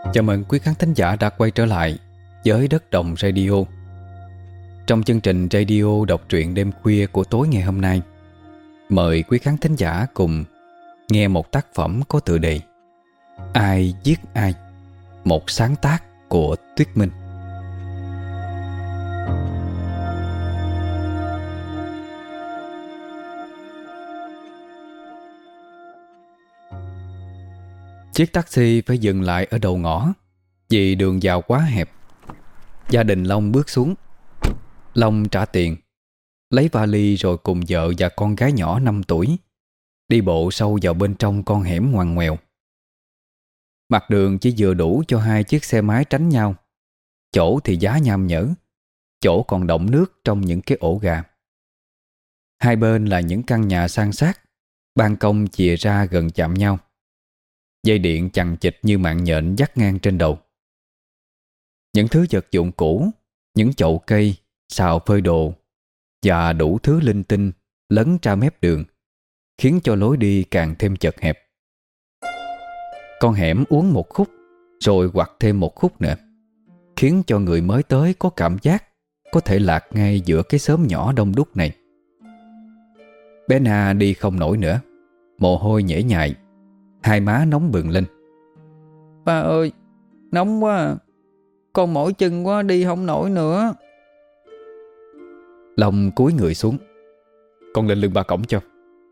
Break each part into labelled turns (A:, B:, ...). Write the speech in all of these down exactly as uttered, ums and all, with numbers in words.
A: Chào mừng quý khán thính giả đã quay trở lại với Đất Đồng Radio. Trong chương trình radio đọc truyện đêm khuya của tối ngày hôm nay, mời quý khán thính giả cùng nghe một tác phẩm có tựa đề Ai Giết Ai, một sáng tác của Tuyết Minh. Chiếc taxi phải dừng lại ở đầu ngõ vì đường vào quá hẹp. Gia đình Long bước xuống. Long trả tiền, lấy vali rồi cùng vợ và con gái nhỏ năm tuổi đi bộ sâu vào bên trong con hẻm ngoằn ngoèo. Mặt đường chỉ vừa đủ cho hai chiếc xe máy tránh nhau. Chỗ thì giá nham nhở, chỗ còn đọng nước trong những cái ổ gà. Hai bên là những căn nhà san sát, ban công chìa ra gần chạm nhau. Dây điện chằng chịt như mạng nhện dắt ngang trên đầu. Những thứ vật dụng cũ, những chậu cây, xào phơi đồ và đủ thứ linh tinh lấn ra mép đường, khiến cho lối đi càng thêm chật hẹp. Con hẻm uốn một khúc rồi quặt thêm một khúc nữa, khiến cho người mới tới có cảm giác có thể lạc ngay giữa cái xóm nhỏ đông đúc này. Bé Na đi không nổi nữa, mồ hôi nhễ nhại, hai má nóng bừng lên.
B: Ba ơi, nóng quá à. Con mỏi chân quá, đi không nổi nữa.
A: Long cúi người xuống. Con lên lưng ba cổng cho.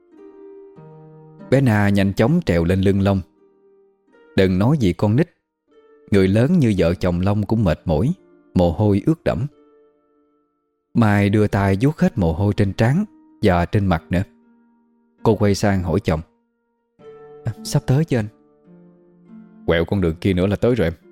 A: Bé Na nhanh chóng trèo lên lưng Long. Đừng nói gì con nít, người lớn như vợ chồng Long cũng mệt mỏi, mồ hôi ướt đẫm. Mai đưa tay vuốt hết mồ hôi trên trán và trên mặt nữa. Cô quay sang hỏi chồng: à, Sắp tới chưa anh?
C: Quẹo con đường kia nữa là tới rồi em.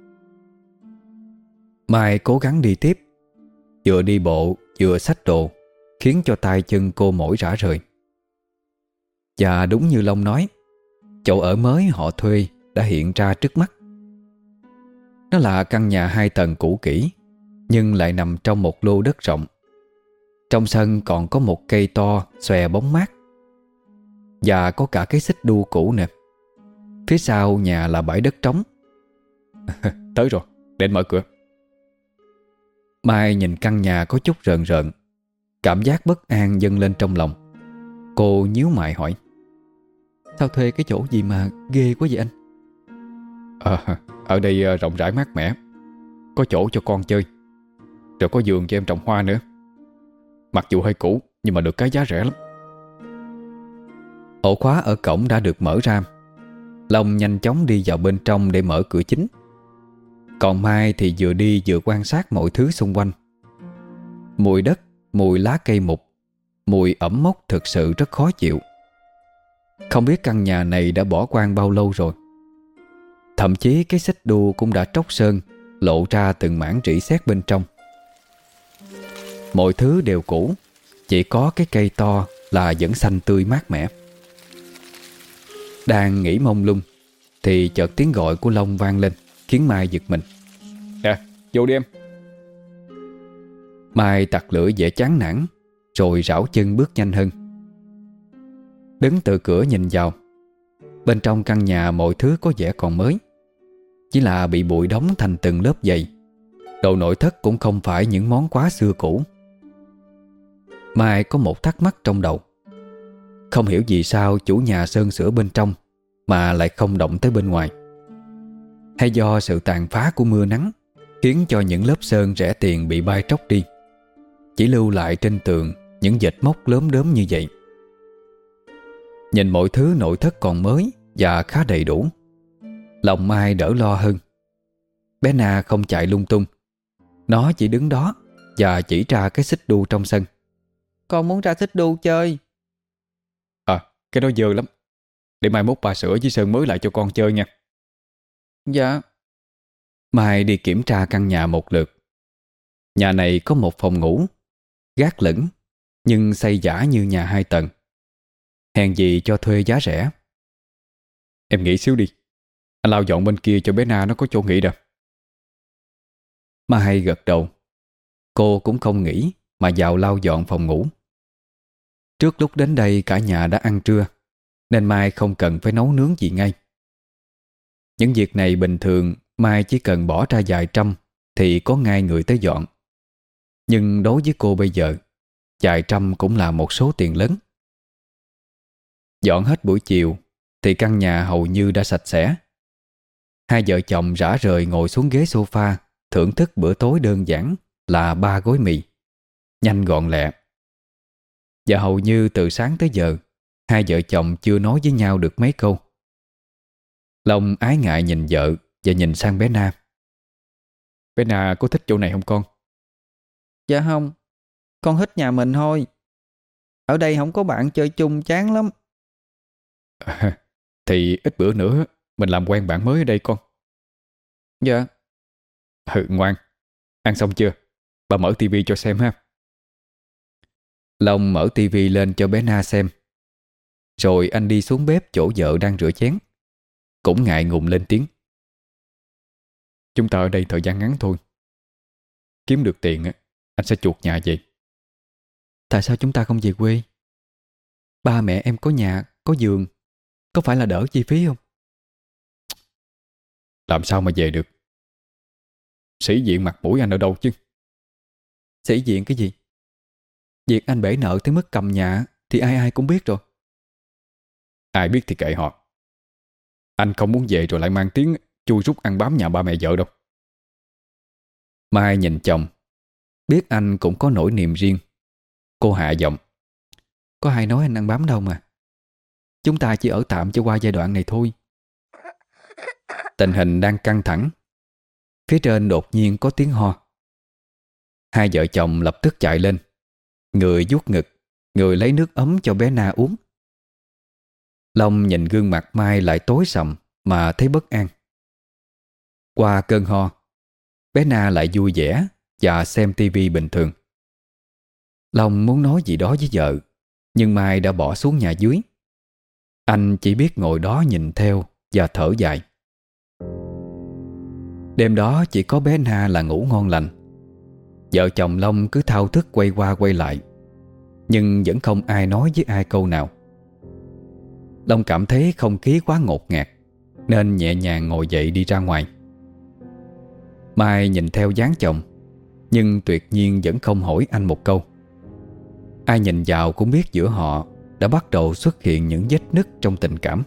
A: Mai cố gắng đi tiếp, vừa đi bộ vừa xách đồ, khiến cho tay chân cô mỏi rã rời. Và đúng như Long nói, chỗ ở mới họ thuê đã hiện ra trước mắt. Nó là căn nhà hai tầng cũ kỹ, nhưng lại nằm trong một lô đất rộng. Trong sân còn có một cây to xòe bóng mát, và có cả cái xích đu cũ nè. Phía sau nhà là bãi đất trống.
C: Tới rồi, để anh mở cửa.
A: Mai nhìn căn nhà có chút rợn rợn, cảm giác bất an dâng lên trong lòng. Cô nhíu mày hỏi: Sao thuê cái chỗ gì mà ghê quá vậy anh?
C: À, ở đây rộng rãi mát mẻ, có chỗ cho con chơi, rồi có vườn cho em trồng hoa nữa. Mặc dù hơi cũ nhưng mà được cái giá rẻ lắm.
A: Ổ khóa ở cổng đã được mở ra. Long nhanh chóng đi vào bên trong để mở cửa chính. Còn Mai thì vừa đi vừa quan sát mọi thứ xung quanh. Mùi đất, mùi lá cây mục, mùi ẩm mốc thực sự rất khó chịu. Không biết căn nhà này đã bỏ hoang bao lâu rồi. Thậm chí cái xích đu cũng đã tróc sơn, lộ ra từng mảng rỉ sét bên trong. Mọi thứ đều cũ, chỉ có cái cây to là vẫn xanh tươi mát mẻ. Đang nghĩ mông lung thì chợt tiếng gọi của Long vang lên, khiến Mai giật mình.
C: Nè, vô đi em.
A: Mai tặc lưỡi vẻ chán nản, rồi rảo chân bước nhanh hơn. Đứng từ cửa nhìn vào, bên trong căn nhà mọi thứ có vẻ còn mới, chỉ là bị bụi đóng thành từng lớp dày. Đồ nội thất cũng không phải những món quá xưa cũ. Mai có một thắc mắc trong đầu. Không hiểu vì sao chủ nhà sơn sửa bên trong mà lại không động tới bên ngoài. Hay do sự tàn phá của mưa nắng khiến cho những lớp sơn rẻ tiền bị bay tróc đi, chỉ lưu lại trên tường những vệt mốc lốm đốm như vậy. Nhìn mọi thứ nội thất còn mới và khá đầy đủ, lòng Mai đỡ lo hơn. Bé Na không chạy lung tung, nó chỉ đứng đó và chỉ ra cái xích đu trong sân.
B: Con muốn ra xích đu chơi.
C: À, cái đó dơ lắm, để mai mốt bà sửa với sơn mới lại cho con chơi nha.
B: Dạ.
A: Mai đi kiểm tra căn nhà một lượt. Nhà này có một phòng ngủ, gác lửng, nhưng xây giả như nhà hai tầng. Hèn gì cho thuê giá rẻ.
C: Em nghỉ xíu đi, anh lau dọn bên kia cho bé Na nó có chỗ nghỉ đâu.
A: Mai gật đầu. Cô cũng không nghĩ mà vào lau dọn phòng ngủ. Trước lúc đến đây cả nhà đã ăn trưa, nên Mai không cần phải nấu nướng gì ngay. Những việc này bình thường Mai chỉ cần bỏ ra vài trăm thì có ngay người tới dọn. Nhưng đối với cô bây giờ, vài trăm cũng là một số tiền lớn. Dọn hết buổi chiều thì căn nhà hầu như đã sạch sẽ. Hai vợ chồng rã rời ngồi xuống ghế sofa thưởng thức bữa tối đơn giản là ba gói mì, nhanh gọn lẹ. Và hầu như từ sáng tới giờ, hai vợ chồng chưa nói với nhau được mấy câu. Long ái ngại nhìn vợ và nhìn sang bé Na. Bé Na có thích chỗ này không con?
B: Dạ không, con thích nhà mình thôi. Ở đây không có bạn chơi chung chán lắm.
C: À, thì ít bữa nữa mình làm quen bạn mới ở đây con.
B: Dạ.
C: Ừ, ngoan. Ăn xong chưa? Bà mở tivi cho xem ha.
A: Long mở tivi lên cho bé Na xem. Rồi anh đi xuống bếp chỗ vợ đang rửa chén, cũng ngại ngùng lên tiếng.
C: Chúng ta ở đây thời gian ngắn thôi. Kiếm được tiền anh sẽ chuộc nhà về.
A: Tại sao chúng ta không về quê? Ba mẹ em có nhà, có giường, có phải là đỡ chi phí không?
C: Làm sao mà về được? Sĩ diện mặt mũi anh ở đâu chứ?
A: Sĩ diện cái gì? Việc anh bể nợ tới mức cầm nhà thì ai ai cũng biết rồi.
C: Ai biết thì kệ họ. Anh không muốn về rồi lại mang tiếng chui rút ăn bám nhà ba mẹ vợ đâu.
A: Mai nhìn chồng, biết anh cũng có nỗi niềm riêng. Cô hạ giọng. Có ai nói anh ăn bám đâu mà. Chúng ta chỉ ở tạm cho qua giai đoạn này thôi. Tình hình đang căng thẳng. Phía trên đột nhiên có tiếng ho. Hai vợ chồng lập tức chạy lên. Người vuốt ngực, người lấy nước ấm cho bé Na uống. Long nhìn gương mặt Mai lại tối sầm mà thấy bất an. Qua cơn ho, bé Na lại vui vẻ và xem tivi bình thường. Long muốn nói gì đó với vợ, nhưng Mai đã bỏ xuống nhà dưới. Anh chỉ biết ngồi đó nhìn theo và thở dài. Đêm đó chỉ có bé Na là ngủ ngon lành. Vợ chồng Long cứ thao thức quay qua quay lại, nhưng vẫn không ai nói với ai câu nào. Long cảm thấy không khí quá ngột ngạt, nên nhẹ nhàng ngồi dậy đi ra ngoài. Mai nhìn theo dáng chồng, nhưng tuyệt nhiên vẫn không hỏi anh một câu. Ai nhìn vào cũng biết giữa họ đã bắt đầu xuất hiện những vết nứt trong tình cảm.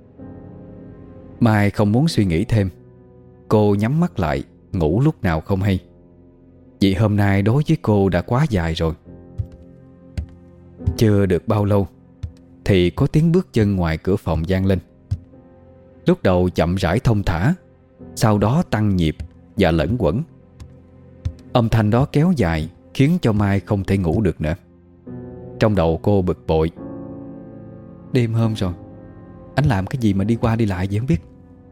A: Mai không muốn suy nghĩ thêm. Cô nhắm mắt lại, ngủ lúc nào không hay. Vì hôm nay đối với cô đã quá dài rồi. Chưa được bao lâu thì có tiếng bước chân ngoài cửa phòng vang lên. Lúc đầu chậm rãi thong thả, sau đó tăng nhịp và lẫn quẩn. Âm thanh đó kéo dài khiến cho Mai không thể ngủ được nữa. Trong đầu cô bực bội. Đêm hôm rồi, anh làm cái gì mà đi qua đi lại vậy không biết.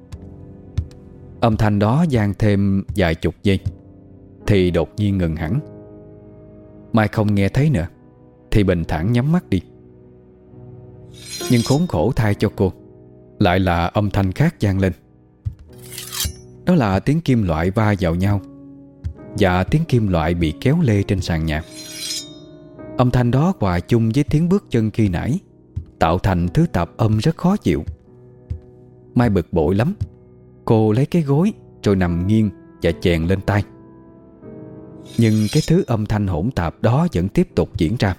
A: Âm thanh đó vang thêm vài chục giây thì đột nhiên ngừng hẳn. Mai không nghe thấy nữa thì bình thản nhắm mắt đi. Nhưng khốn khổ thay cho cô, lại là âm thanh khác vang lên. Đó là tiếng kim loại va vào nhau và tiếng kim loại bị kéo lê trên sàn nhà. Âm thanh đó hòa chung với tiếng bước chân khi nãy, tạo thành thứ tạp âm rất khó chịu. Mai bực bội lắm. Cô lấy cái gối rồi nằm nghiêng và chèn lên tai. Nhưng cái thứ âm thanh hỗn tạp đó vẫn tiếp tục diễn ra.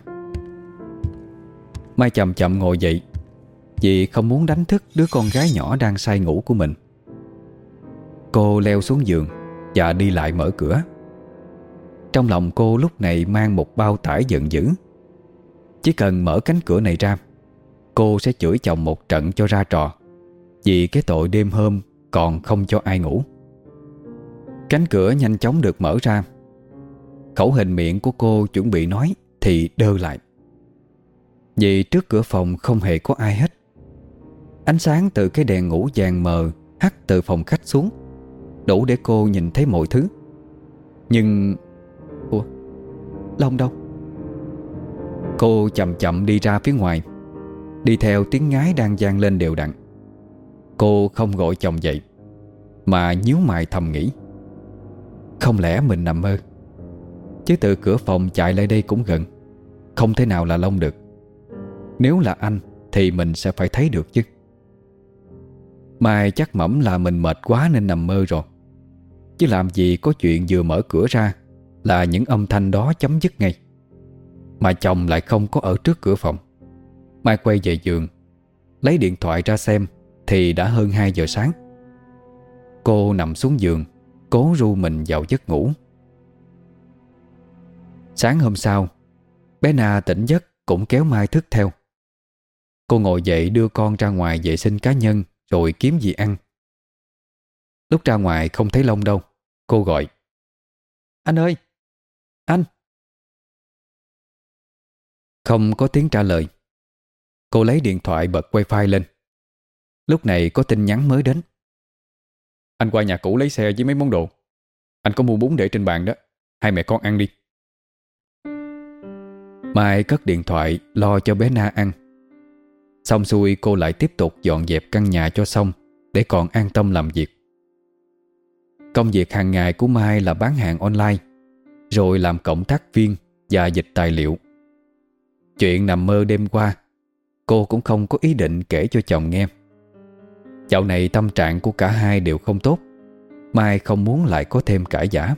A: Mai chậm chậm ngồi dậy, vì không muốn đánh thức đứa con gái nhỏ đang say ngủ của mình. Cô leo xuống giường và đi lại mở cửa. Trong lòng cô lúc này mang một bao tải giận dữ. Chỉ cần mở cánh cửa này ra, cô sẽ chửi chồng một trận cho ra trò, vì cái tội đêm hôm còn không cho ai ngủ. Cánh cửa nhanh chóng được mở ra. Khẩu hình miệng của cô chuẩn bị nói thì đơ lại, vì trước cửa phòng không hề có ai hết. Ánh sáng từ cái đèn ngủ vàng mờ hắt từ phòng khách xuống, đủ để cô nhìn thấy mọi thứ. Nhưng ủa, Long đâu? Cô chậm chậm đi ra phía ngoài, đi theo tiếng ngái đang vang lên đều đặn. Cô không gọi chồng dậy, mà nhíu mày thầm nghĩ, không lẽ mình nằm mơ? Chứ từ cửa phòng chạy lại đây cũng gần, không thể nào là Long được. Nếu là anh thì mình sẽ phải thấy được chứ. Mai chắc mẩm là mình mệt quá nên nằm mơ rồi. chứ làm gì có chuyện vừa mở cửa ra là những âm thanh đó chấm dứt ngay. Mà chồng lại không có ở trước cửa phòng. Mai quay về giường, lấy điện thoại ra xem thì đã hơn hai giờ sáng. Cô nằm xuống giường, cố ru mình vào giấc ngủ. Sáng hôm sau, bé Na tỉnh giấc cũng kéo Mai thức theo. Cô ngồi dậy đưa con ra ngoài vệ sinh cá nhân rồi kiếm gì ăn. Lúc ra ngoài không thấy Long đâu, cô gọi:
B: Anh ơi! Anh!
A: Không có tiếng trả lời. Cô lấy điện thoại bật wifi lên. Lúc này có tin nhắn mới đến:
C: Anh qua nhà cũ lấy xe với mấy món đồ. Anh có mua bún để trên bàn đó, hai mẹ con ăn đi.
A: Mai cất điện thoại lo cho bé Na ăn. Xong xuôi cô lại tiếp tục dọn dẹp căn nhà cho xong để còn an tâm làm việc. Công việc hàng ngày của Mai là bán hàng online, rồi làm cộng tác viên và dịch tài liệu. Chuyện nằm mơ đêm qua cô cũng không có ý định kể cho chồng nghe. Dạo này tâm trạng của cả hai đều không tốt. Mai không muốn lại có thêm cãi vã.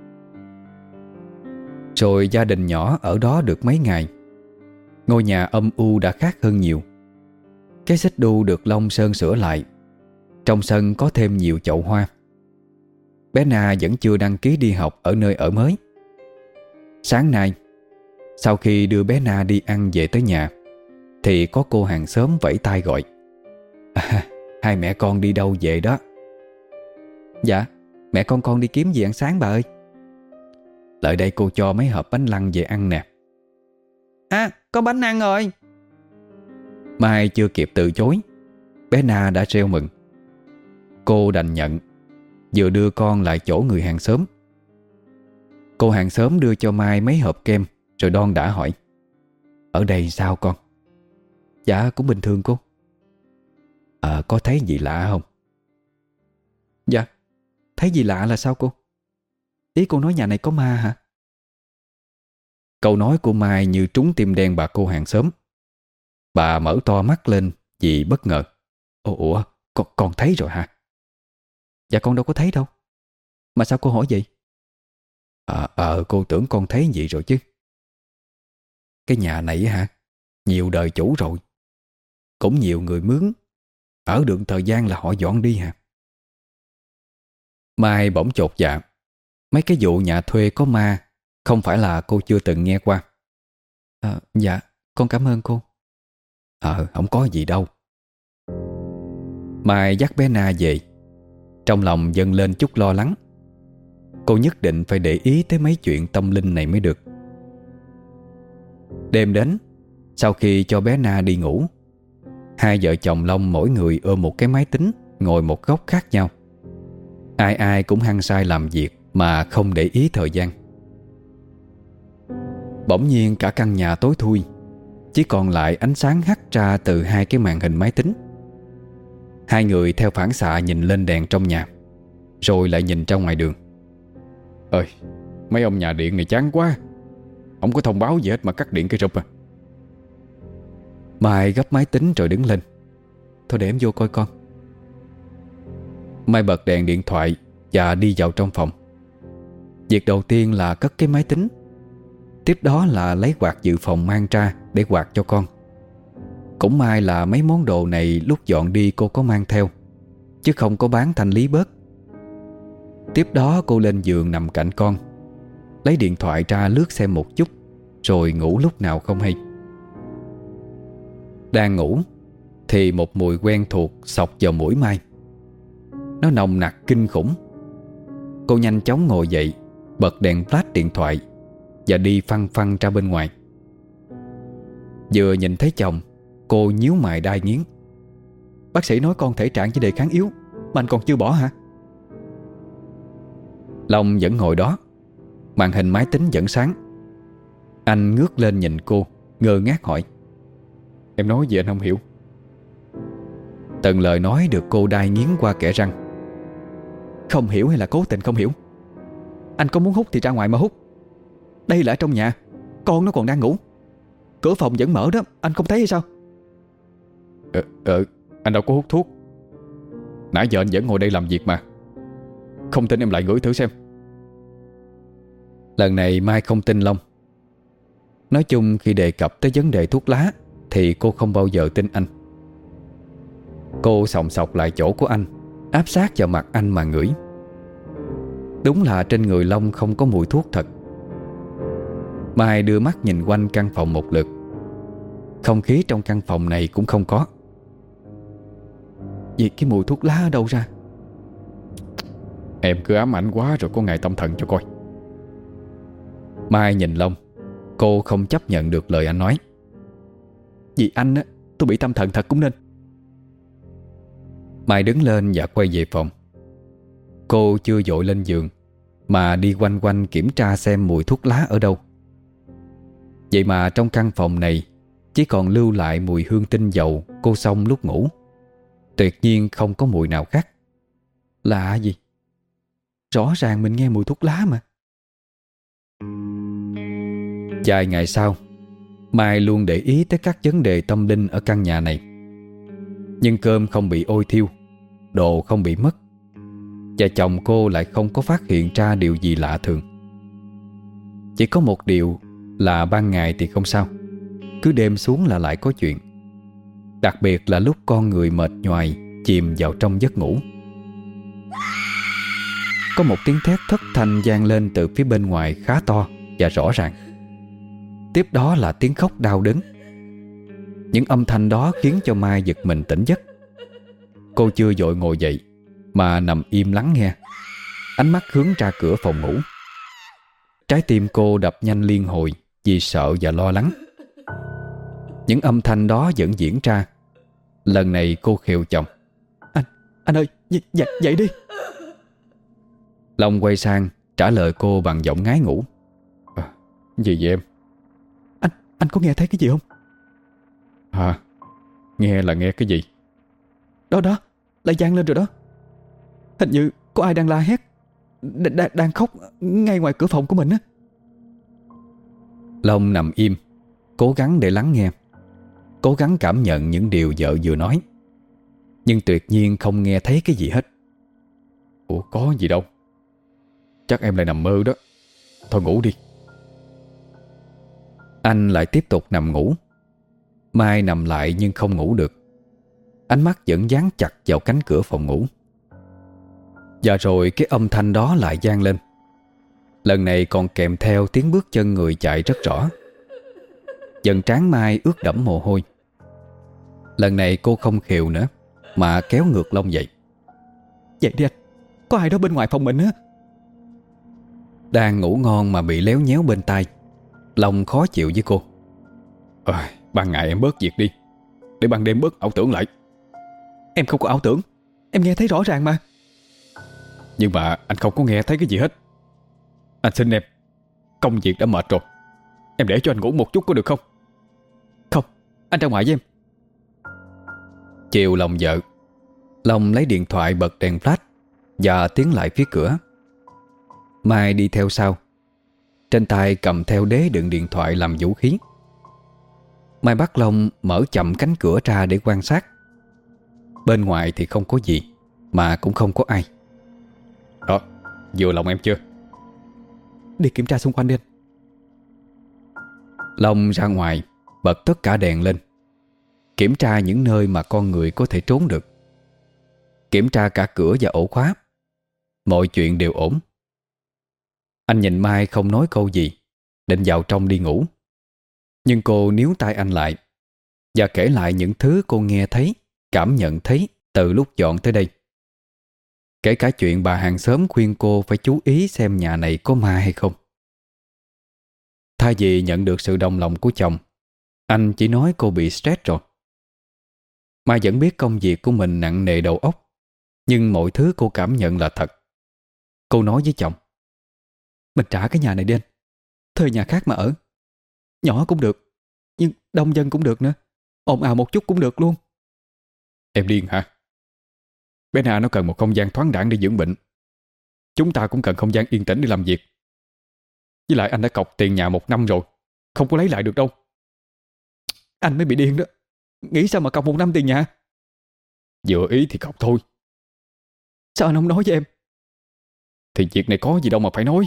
A: Rồi gia đình nhỏ ở đó được mấy ngày, ngôi nhà âm u đã khác hơn nhiều. Cái xích đu được Long sơn sửa lại. Trong sân có thêm nhiều chậu hoa. Bé Na vẫn chưa đăng ký đi học ở nơi ở mới. Sáng nay, sau khi đưa bé Na đi ăn về tới nhà, thì có cô hàng xóm vẫy tay gọi: à, hai mẹ con đi đâu về đó?
B: Dạ, mẹ con con đi kiếm gì ăn sáng bà ơi.
A: Lại đây cô cho mấy hộp bánh lăng về ăn nè.
B: À, có bánh ăn rồi.
A: Mai chưa kịp từ chối, bé Na đã reo mừng. Cô đành nhận, vừa đưa con lại chỗ người hàng xóm. Cô hàng xóm đưa cho Mai mấy hộp kem, rồi đon đã hỏi: ở đây sao con?
B: Dạ cũng bình thường cô.
A: À, có thấy gì lạ không?
B: Dạ, thấy gì lạ là sao cô? Ý cô nói nhà này có ma hả?
A: Câu nói của Mai như trúng tim đen bà cô hàng xóm. Bà mở to mắt lên vì bất ngờ.
B: Ủa, ủa con, con thấy rồi hả? Dạ con đâu có thấy đâu. Mà sao cô hỏi vậy?
A: Ờ, à, à, cô tưởng con thấy gì rồi chứ. Cái nhà này hả, nhiều đời chủ rồi, cũng nhiều người mướn. Ở được thời gian là họ dọn đi hả? Mai bỗng chột dạ. Mấy cái vụ nhà thuê có ma không phải là cô chưa từng nghe qua.
B: À, dạ, con cảm ơn cô.
A: Ờ, không có gì đâu. Mai dắt bé Na về. Trong lòng dâng lên chút lo lắng. Cô nhất định phải để ý tới mấy chuyện tâm linh này mới được. Đêm đến, sau khi cho bé Na đi ngủ, hai vợ chồng Long mỗi người ôm một cái máy tính, ngồi một góc khác nhau. Ai ai cũng hăng say làm việc mà không để ý thời gian. Bỗng nhiên cả căn nhà tối thui, chỉ còn lại ánh sáng hắt ra từ hai cái màn hình máy tính. Hai người theo phản xạ nhìn lên đèn trong nhà, rồi lại nhìn ra ngoài đường.
C: Ơi, mấy ông nhà điện này chán quá, không có thông báo gì hết mà cắt điện cái rụp à.
A: Mai gấp máy tính rồi đứng lên.
B: Thôi để em vô coi con.
A: Mai bật đèn điện thoại và đi vào trong phòng. Việc đầu tiên là cất cái máy tính. Tiếp đó là lấy quạt dự phòng mang ra để quạt cho con. Cũng may là mấy món đồ này lúc dọn đi cô có mang theo, chứ không có bán thanh lý bớt. Tiếp đó cô lên giường nằm cạnh con, lấy điện thoại ra lướt xem một chút, rồi ngủ lúc nào không hay. Đang ngủ thì một mùi quen thuộc xộc vào mũi Mai. Nó nồng nặc kinh khủng. Cô nhanh chóng ngồi dậy, bật đèn flash điện thoại và đi phăng phăng ra bên ngoài. Vừa nhìn thấy chồng, cô nhíu mày đai nghiến.
B: Bác sĩ nói con thể trạng chỉ đề kháng yếu, mà anh còn chưa bỏ hả?
A: Long vẫn ngồi đó, màn hình máy tính vẫn sáng. Anh ngước lên nhìn cô, ngơ ngác hỏi:
C: em nói gì anh không hiểu?
A: Từng lời nói được cô đai nghiến qua kẽ răng.
B: Không hiểu hay là cố tình không hiểu? Anh có muốn hút thì ra ngoài mà hút. Đây là ở trong nhà, con nó còn đang ngủ. Cửa phòng vẫn mở đó, anh không thấy hay sao?
C: Ờ, ờ anh đâu có hút thuốc. Nãy giờ anh vẫn ngồi đây làm việc mà. Không tin em lại ngửi thử xem.
A: Lần này Mai không tin Long. Nói chung khi đề cập tới vấn đề thuốc lá thì cô không bao giờ tin anh. Cô xòng xọc lại chỗ của anh, áp sát vào mặt anh mà ngửi. Đúng là trên người Long không có mùi thuốc thật. Mai đưa mắt nhìn quanh căn phòng một lượt. Không khí trong căn phòng này cũng không có.
B: Vậy cái mùi thuốc lá ở đâu ra?
C: Em cứ ám ảnh quá rồi có ngày tâm thần cho coi.
A: Mai nhìn Long. Cô không chấp nhận được lời anh nói.
B: Vì anh á, tôi bị tâm thần thật cũng nên.
A: Mai đứng lên và quay về phòng. Cô chưa vội lên giường mà đi quanh quanh kiểm tra xem mùi thuốc lá ở đâu. Vậy mà trong căn phòng này chỉ còn lưu lại mùi hương tinh dầu cô xông lúc ngủ. Tuyệt nhiên không có mùi nào khác.
B: Lạ gì? Rõ ràng mình nghe mùi thuốc lá mà.
A: Vài ngày sau, Mai luôn để ý tới các vấn đề tâm linh ở căn nhà này. Nhưng cơm không bị ôi thiêu, đồ không bị mất, và chồng cô lại không có phát hiện ra điều gì lạ thường. Chỉ có một điều là ban ngày thì không sao, cứ đêm xuống là lại có chuyện. Đặc biệt là lúc con người mệt nhoài chìm vào trong giấc ngủ. Có một tiếng thét thất thanh vang lên từ phía bên ngoài khá to và rõ ràng. Tiếp đó là tiếng khóc đau đớn. Những âm thanh đó khiến cho Mai giật mình tỉnh giấc. Cô chưa vội ngồi dậy mà nằm im lắng nghe, ánh mắt hướng ra cửa phòng ngủ. Trái tim cô đập nhanh liên hồi vì sợ và lo lắng. Những âm thanh đó vẫn diễn ra. Lần này cô khều chồng:
B: Anh, anh ơi, dậy, dậy đi.
A: Long quay sang trả lời cô bằng giọng ngái ngủ:
C: à, Gì vậy em?
B: Anh, anh có nghe thấy cái gì không?
C: Hả? Nghe là nghe cái gì?
B: Đó đó, lại vang lên rồi đó. Hình như có ai đang la hét, đ- đ- đang khóc ngay ngoài cửa phòng của mình á.
A: Long nằm im, cố gắng để lắng nghe, cố gắng cảm nhận những điều vợ vừa nói. Nhưng tuyệt nhiên không nghe thấy cái gì hết.
C: Ủa có gì đâu. Chắc em lại nằm mơ đó. Thôi ngủ đi.
A: Anh lại tiếp tục nằm ngủ. Mai nằm lại nhưng không ngủ được. Ánh mắt vẫn dán chặt vào cánh cửa phòng ngủ. Và rồi cái âm thanh đó lại vang lên. Lần này còn kèm theo tiếng bước chân người chạy rất rõ. Dần trán Mai ướt đẫm mồ hôi. Lần này cô không khều nữa mà kéo ngược Long dậy.
B: Dậy đi anh, có ai đó bên ngoài phòng mình á.
A: Đang ngủ ngon mà bị léo nhéo bên tai. Long khó chịu với cô.
C: à, Ban ngày em bớt việc đi, để ban đêm bớt ảo tưởng lại.
B: Em không có ảo tưởng, em nghe thấy rõ ràng mà.
C: Nhưng mà anh không có nghe thấy cái gì hết. Anh xin em, công việc đã mệt rồi, em để cho anh ngủ một chút có được không?
B: Không, anh ra ngoài với em.
A: Chiều lòng vợ, Long lấy điện thoại bật đèn flash và tiến lại phía cửa. Mai đi theo sau, trên tay cầm theo đế đựng điện thoại làm vũ khí. Mai bắt Long mở chậm cánh cửa ra để quan sát. Bên ngoài thì không có gì, mà cũng không có ai.
C: Đó, vừa lòng em chưa?
B: Đi kiểm tra xung quanh đi anh.
A: Long ra ngoài, bật tất cả đèn lên, kiểm tra những nơi mà con người có thể trốn được. Kiểm tra cả cửa và ổ khóa. Mọi chuyện đều ổn. Anh nhìn Mai không nói câu gì, định vào trong đi ngủ. Nhưng cô níu tay anh lại và kể lại những thứ cô nghe thấy, cảm nhận thấy từ lúc dọn tới đây. Kể cả chuyện bà hàng xóm khuyên cô phải chú ý xem nhà này có ma hay không. Thay vì nhận được sự đồng lòng của chồng, anh chỉ nói cô bị stress rồi. Mai vẫn biết công việc của mình nặng nề đầu óc, nhưng mọi thứ cô cảm nhận là thật. Cô nói với chồng:
B: Mình trả cái nhà này đi anh, thuê nhà khác mà ở. Nhỏ cũng được, nhưng đông dân cũng được nữa, ồn ào một chút cũng được luôn.
C: Em điên hả? Bé Na nó cần một không gian thoáng đãng để dưỡng bệnh. Chúng ta cũng cần không gian yên tĩnh để làm việc. Với lại anh đã cọc tiền nhà một năm rồi, không có lấy lại được đâu.
B: Anh mới bị điên đó. Nghĩ sao mà cọc một năm tiền nhà?
C: Vừa ý thì cọc thôi.
B: Sao anh không nói với em?
C: thì việc này có gì đâu mà phải nói.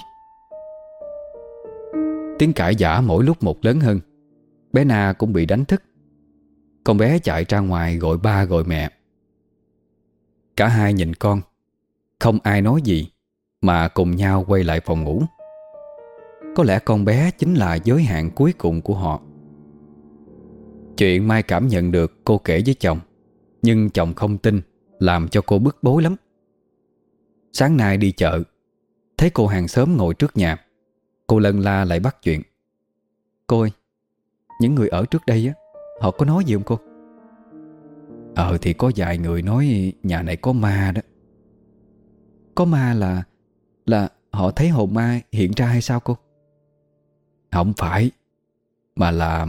A: Tiếng cãi vã mỗi lúc một lớn hơn. Bé Na cũng bị đánh thức. Con bé chạy ra ngoài gọi ba gọi mẹ. Cả hai nhìn con, không ai nói gì mà cùng nhau quay lại phòng ngủ. Có lẽ con bé chính là giới hạn cuối cùng của họ. Chuyện Mai cảm nhận được cô kể với chồng, nhưng chồng không tin, làm cho cô bức bối lắm. Sáng nay đi chợ, thấy cô hàng xóm ngồi trước nhà, cô lân la lại bắt chuyện. Cô ơi, những người ở trước đây á, họ có nói gì không cô? Ờ thì có vài người nói nhà này có ma đó. Có ma là Là họ thấy hồn ma hiện ra hay sao cô? Không phải, mà là...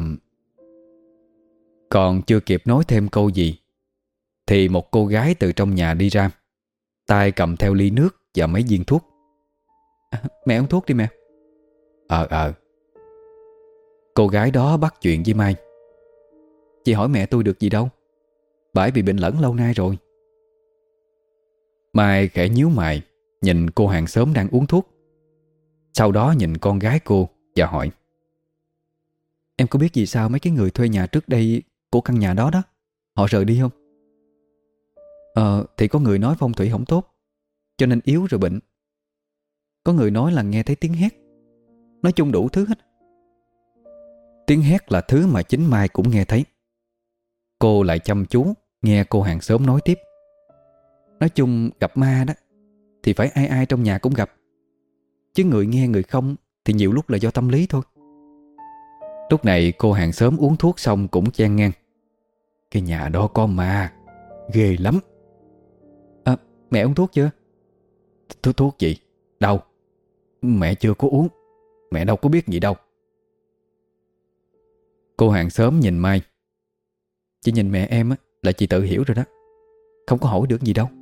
A: Còn chưa kịp nói thêm câu gì thì một cô gái từ trong nhà đi ra, tay cầm theo ly nước và mấy viên thuốc. À, mẹ uống thuốc đi mẹ. Ờ ờ. Cô gái đó bắt chuyện với Mai. Chị hỏi mẹ tôi được gì đâu, bà ấy bị bệnh lẫn lâu nay rồi. Mai khẽ nhíu mày nhìn cô hàng xóm đang uống thuốc. Sau đó nhìn con gái cô và hỏi: Em có biết vì sao mấy cái người thuê nhà trước đây của căn nhà đó đó họ rời đi không? Ờ thì có người nói phong thủy không tốt, cho nên yếu rồi bệnh. Có người nói là nghe thấy tiếng hét. Nói chung đủ thứ hết. Tiếng hét là thứ mà chính Mai cũng nghe thấy. Cô lại chăm chú nghe cô hàng xóm nói tiếp. Nói chung gặp ma đó thì phải ai ai trong nhà cũng gặp, chứ người nghe người không thì nhiều lúc là do tâm lý thôi. Lúc này cô hàng xóm uống thuốc xong cũng chen ngang: Cái nhà đó có ma, ghê lắm. À, mẹ uống thuốc chưa? Thuốc thuốc gì? Đâu? Mẹ chưa có uống, mẹ đâu có biết gì đâu. Cô hàng xóm nhìn Mai. Chỉ nhìn mẹ em á, là chị tự hiểu rồi đó, không có hỏi được gì đâu.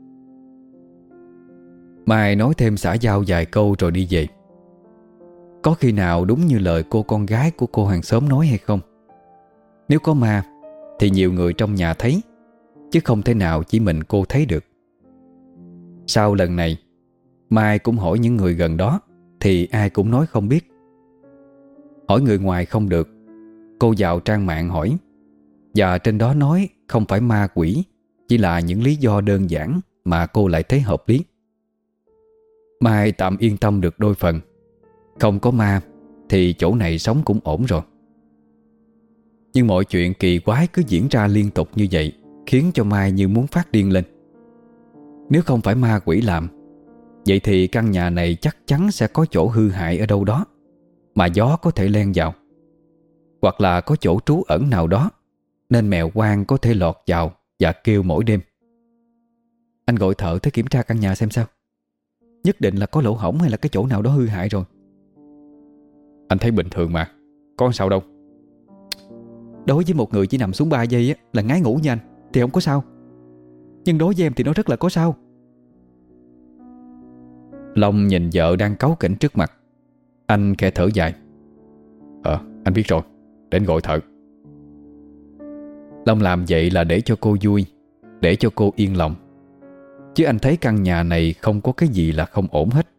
A: Mai nói thêm xã giao vài câu rồi đi về. Có khi nào đúng như lời cô con gái của cô hàng xóm nói hay không? Nếu có ma thì nhiều người trong nhà thấy, chứ không thể nào chỉ mình cô thấy được. Sau lần này, Mai cũng hỏi những người gần đó thì ai cũng nói không biết. Hỏi người ngoài không được, cô vào trang mạng hỏi, và trên đó nói không phải ma quỷ, chỉ là những lý do đơn giản mà cô lại thấy hợp lý. Mai tạm yên tâm được đôi phần. Không có ma thì chỗ này sống cũng ổn rồi. Nhưng mọi chuyện kỳ quái cứ diễn ra liên tục như vậy, khiến cho Mai như muốn phát điên lên. Nếu không phải ma quỷ làm, vậy thì căn nhà này chắc chắn sẽ có chỗ hư hại ở đâu đó mà gió có thể len vào, hoặc là có chỗ trú ẩn nào đó nên mèo hoang có thể lọt vào và kêu mỗi đêm. Anh gọi thợ tới kiểm tra căn nhà xem sao. Nhất định là có lỗ hổng hay là cái chỗ nào đó hư hại rồi.
C: Anh thấy bình thường mà, có sao đâu.
B: Đối với một người chỉ nằm xuống ba giây á, là ngái ngủ như anh thì không có sao. Nhưng đối với em thì nó rất là có sao.
A: Long nhìn vợ đang cáu kỉnh trước mặt. Anh khẽ thở dài.
C: Ờ, anh biết rồi, để anh gọi thợ.
A: Long làm vậy là để cho cô vui, để cho cô yên lòng. Chứ anh thấy căn nhà này không có cái gì là không ổn hết.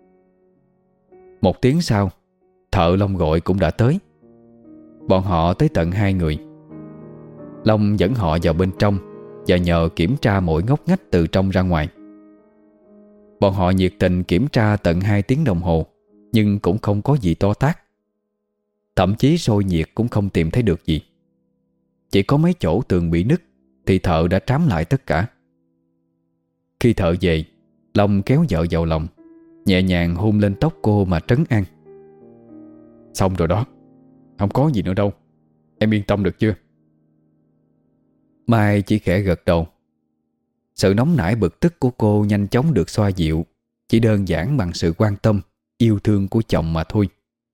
A: Một tiếng sau, thợ Long gọi cũng đã tới. Bọn họ tới tận hai người. Long dẫn họ vào bên trong và nhờ kiểm tra mỗi ngóc ngách từ trong ra ngoài. Bọn họ nhiệt tình kiểm tra tận hai tiếng đồng hồ, nhưng cũng không có gì to tát. Thậm chí sôi nhiệt cũng không tìm thấy được gì. Chỉ có mấy chỗ tường bị nứt thì thợ đã trám lại tất cả. Khi thợ về, Long kéo vợ vào lòng, nhẹ nhàng hôn lên tóc cô mà trấn an.
C: Xong rồi đó, không có gì nữa đâu, em yên tâm được chưa?
A: Mai chỉ khẽ gật đầu. Sự nóng nảy bực tức của cô nhanh chóng được xoa dịu, chỉ đơn giản bằng sự quan tâm, yêu thương của chồng mà thôi.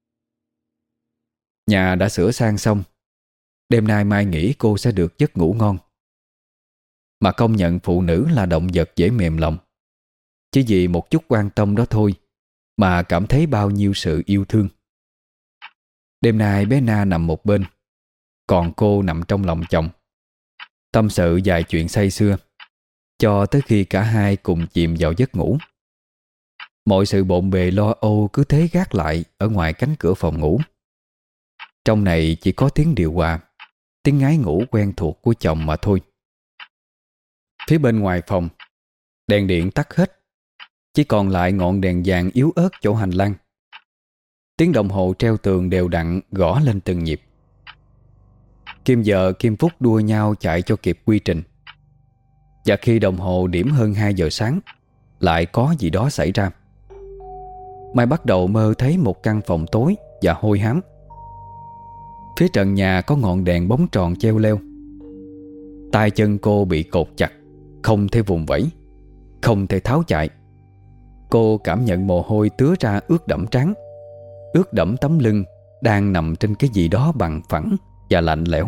A: Nhà đã sửa sang xong. Đêm nay Mai nghĩ cô sẽ được giấc ngủ ngon. Mà công nhận phụ nữ là động vật dễ mềm lòng. Chỉ vì một chút quan tâm đó thôi mà cảm thấy bao nhiêu sự yêu thương. Đêm nay bé Na nằm một bên, còn cô nằm trong lòng chồng, tâm sự vài chuyện say sưa, cho tới khi cả hai cùng chìm vào giấc ngủ. Mọi sự bộn bề lo âu cứ thế gác lại ở ngoài cánh cửa phòng ngủ. Trong này chỉ có tiếng điều hòa, tiếng ngáy ngủ quen thuộc của chồng mà thôi. Phía bên ngoài phòng, đèn điện tắt hết, chỉ còn lại ngọn đèn vàng yếu ớt chỗ hành lang. Tiếng đồng hồ treo tường đều đặn gõ lên từng nhịp. Kim giờ kim phút đua nhau chạy cho kịp quy trình. Và khi đồng hồ điểm hơn hai giờ sáng, lại có gì đó xảy ra. Mai bắt đầu mơ thấy một căn phòng tối và hôi hám. Phía trần nhà có ngọn đèn bóng tròn treo leo. Tay chân cô bị cột chặt, không thể vùng vẫy, không thể tháo chạy. Cô cảm nhận mồ hôi tứa ra ướt đẫm trán, ướt đẫm tấm lưng đang nằm trên cái gì đó bằng phẳng và lạnh lẽo.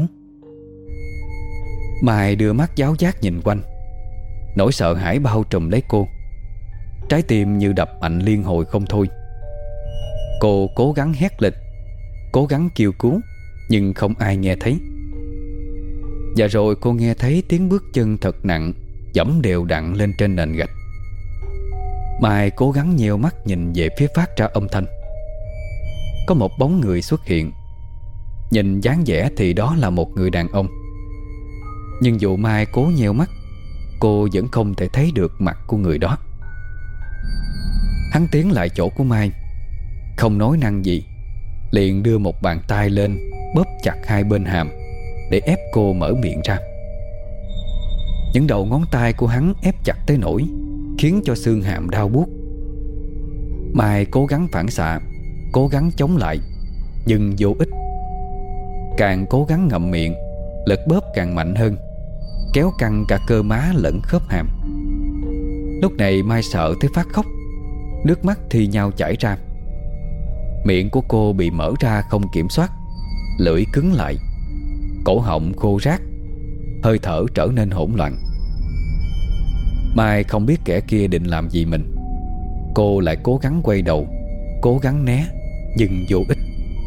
A: Mai đưa mắt giáo giác nhìn quanh. Nỗi sợ hãi bao trùm lấy cô. Trái tim như đập mạnh liên hồi không thôi. Cô cố gắng hét lên, cố gắng kêu cứu, nhưng không ai nghe thấy. Và rồi cô nghe thấy tiếng bước chân thật nặng dẫm đều đặn lên trên nền gạch. Mai cố gắng nheo mắt nhìn về phía phát ra âm thanh. Có một bóng người xuất hiện. Nhìn dáng vẻ thì đó là một người đàn ông. Nhưng dù Mai cố nheo mắt, cô vẫn không thể thấy được mặt của người đó. Hắn tiến lại chỗ của Mai, không nói năng gì, liền đưa một bàn tay lên bóp chặt hai bên hàm để ép cô mở miệng ra. Những đầu ngón tay của hắn ép chặt tới nỗi khiến cho xương hàm đau buốt. Mai cố gắng phản xạ, cố gắng chống lại, nhưng vô ích. Càng cố gắng ngậm miệng, lực bóp càng mạnh hơn, kéo căng cả cơ má lẫn khớp hàm. Lúc này Mai sợ tới phát khóc, nước mắt thì nhau chảy ra. Miệng của cô bị mở ra không kiểm soát, lưỡi cứng lại, cổ họng khô rát, hơi thở trở nên hỗn loạn. Mai không biết kẻ kia định làm gì mình. Cô lại cố gắng quay đầu, cố gắng né, nhưng vô ích.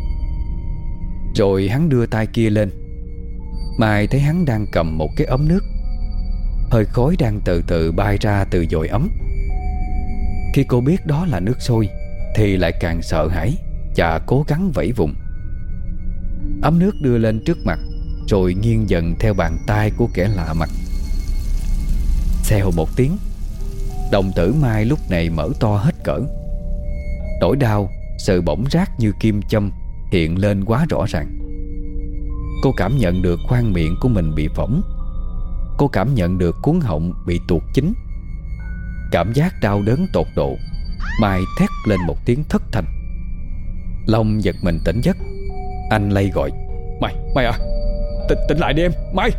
A: Rồi hắn đưa tay kia lên. Mai thấy hắn đang cầm một cái ấm nước. Hơi khói đang từ từ bay ra từ dội ấm. Khi cô biết đó là nước sôi thì lại càng sợ hãi và cố gắng vẫy vùng. Ấm nước đưa lên trước mặt, rồi nghiêng dần theo bàn tay của kẻ lạ mặt. Xèo một tiếng, đồng tử Mai lúc này mở to hết cỡ. Nỗi đau, sự bỏng rát như kim châm hiện lên quá rõ ràng. Cô cảm nhận được khoang miệng của mình bị phỏng. Cô cảm nhận được cuống họng bị tuột chín. Cảm giác đau đớn tột độ. Mai thét lên một tiếng thất thanh. Long giật mình tỉnh giấc. Anh lay gọi: Mai, Mai à, tỉnh, tỉnh lại đi em, Mai.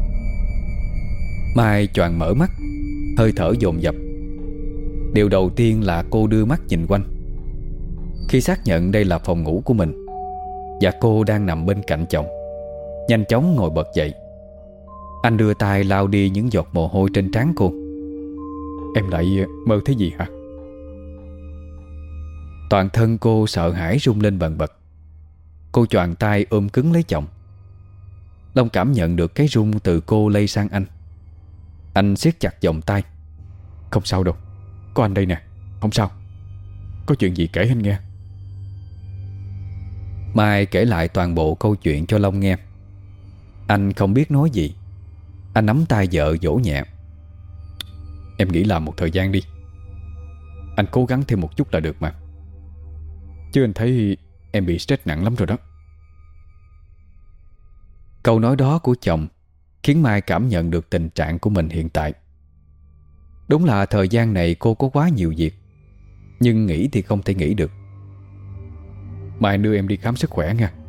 A: Mai choàng mở mắt, hơi thở dồn dập. Điều đầu tiên là cô đưa mắt nhìn quanh. Khi xác nhận đây là phòng ngủ của mình và cô đang nằm bên cạnh chồng, nhanh chóng ngồi bật dậy. Anh đưa tay lau đi những giọt mồ hôi trên trán cô. Em lại mơ thấy gì hả? Toàn thân cô sợ hãi run lên bần bật. Cô choàng tay ôm cứng lấy chồng. Long cảm nhận được cái run từ cô lây sang anh. Anh siết chặt vòng tay. Không sao đâu, có anh đây nè, không sao. Có chuyện gì kể anh nghe. Mai kể lại toàn bộ câu chuyện cho Long nghe. Anh không biết nói gì. Anh nắm tay vợ dỗ nhẹ. Em nghĩ làm một thời gian đi. Anh cố gắng thêm một chút là được mà. Chứ anh thấy em bị stress nặng lắm rồi đó. Câu nói đó của chồng khiến Mai cảm nhận được tình trạng của mình hiện tại. Đúng là thời gian này cô có quá nhiều việc, nhưng nghĩ thì không thể nghĩ được. Mai đưa em đi khám sức khỏe nha.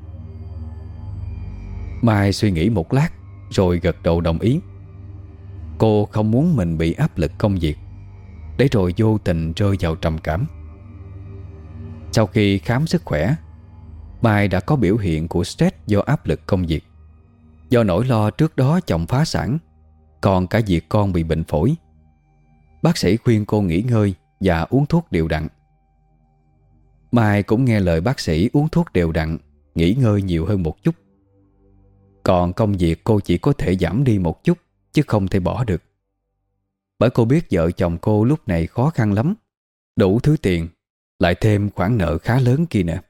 A: Mai suy nghĩ một lát rồi gật đầu đồng ý. Cô không muốn mình bị áp lực công việc, để rồi vô tình rơi vào trầm cảm. Sau khi khám sức khỏe, Mai đã có biểu hiện của stress do áp lực công việc. Do nỗi lo trước đó chồng phá sản, còn cả việc con bị bệnh phổi. Bác sĩ khuyên cô nghỉ ngơi và uống thuốc đều đặn. Mai cũng nghe lời bác sĩ uống thuốc đều đặn, nghỉ ngơi nhiều hơn một chút. Còn công việc cô chỉ có thể giảm đi một chút, chứ không thể bỏ được. Bởi cô biết vợ chồng cô lúc này khó khăn lắm, Đủ thứ tiền, lại thêm khoản nợ khá lớn kia nè.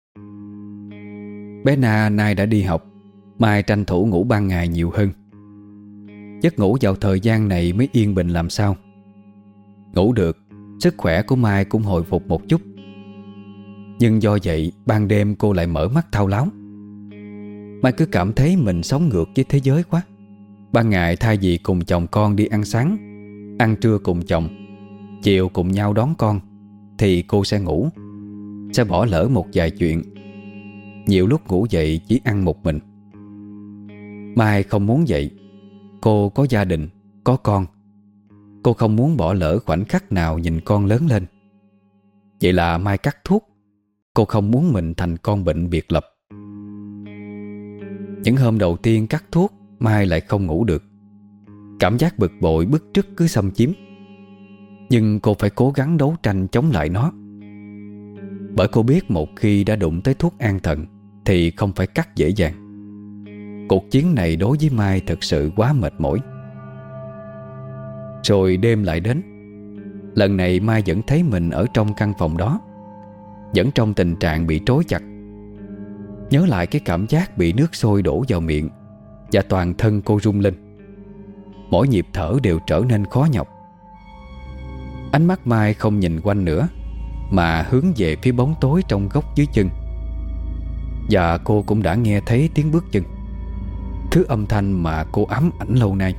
A: Bé Na nay đã đi học, Mai tranh thủ ngủ ban ngày nhiều hơn. Giấc ngủ vào thời gian này mới yên bình làm sao. Ngủ được, sức khỏe của Mai cũng hồi phục một chút. Nhưng do vậy ban đêm cô lại mở mắt thao láo. Mai cứ cảm thấy mình sống ngược với thế giới quá. Ban ngày thay vì cùng chồng con đi ăn sáng, ăn trưa cùng chồng, chiều cùng nhau đón con, thì cô sẽ ngủ, sẽ bỏ lỡ một vài chuyện. Nhiều lúc ngủ dậy chỉ ăn một mình. Mai không muốn vậy. Cô có gia đình, có con. Cô không muốn bỏ lỡ khoảnh khắc nào nhìn con lớn lên. Vậy là Mai cắt thuốc. Cô không muốn mình thành con bệnh biệt lập. Những hôm đầu tiên cắt thuốc, Mai lại không ngủ được. Cảm giác bực bội bức trức cứ xâm chiếm. Nhưng cô phải cố gắng đấu tranh chống lại nó. Bởi cô biết một khi đã đụng tới thuốc an thần thì không phải cắt dễ dàng. Cuộc chiến này đối với Mai thật sự quá mệt mỏi. Rồi đêm lại đến. Lần này Mai vẫn thấy mình ở trong căn phòng đó, vẫn trong tình trạng bị trói chặt. Nhớ lại cái cảm giác bị nước sôi đổ vào miệng, và toàn thân cô rung lên. Mỗi nhịp thở đều trở nên khó nhọc. Ánh mắt Mai không nhìn quanh nữa, mà hướng về phía bóng tối trong góc dưới chân. Và cô cũng đã nghe thấy tiếng bước chân, thứ âm thanh mà cô ám ảnh lâu nay.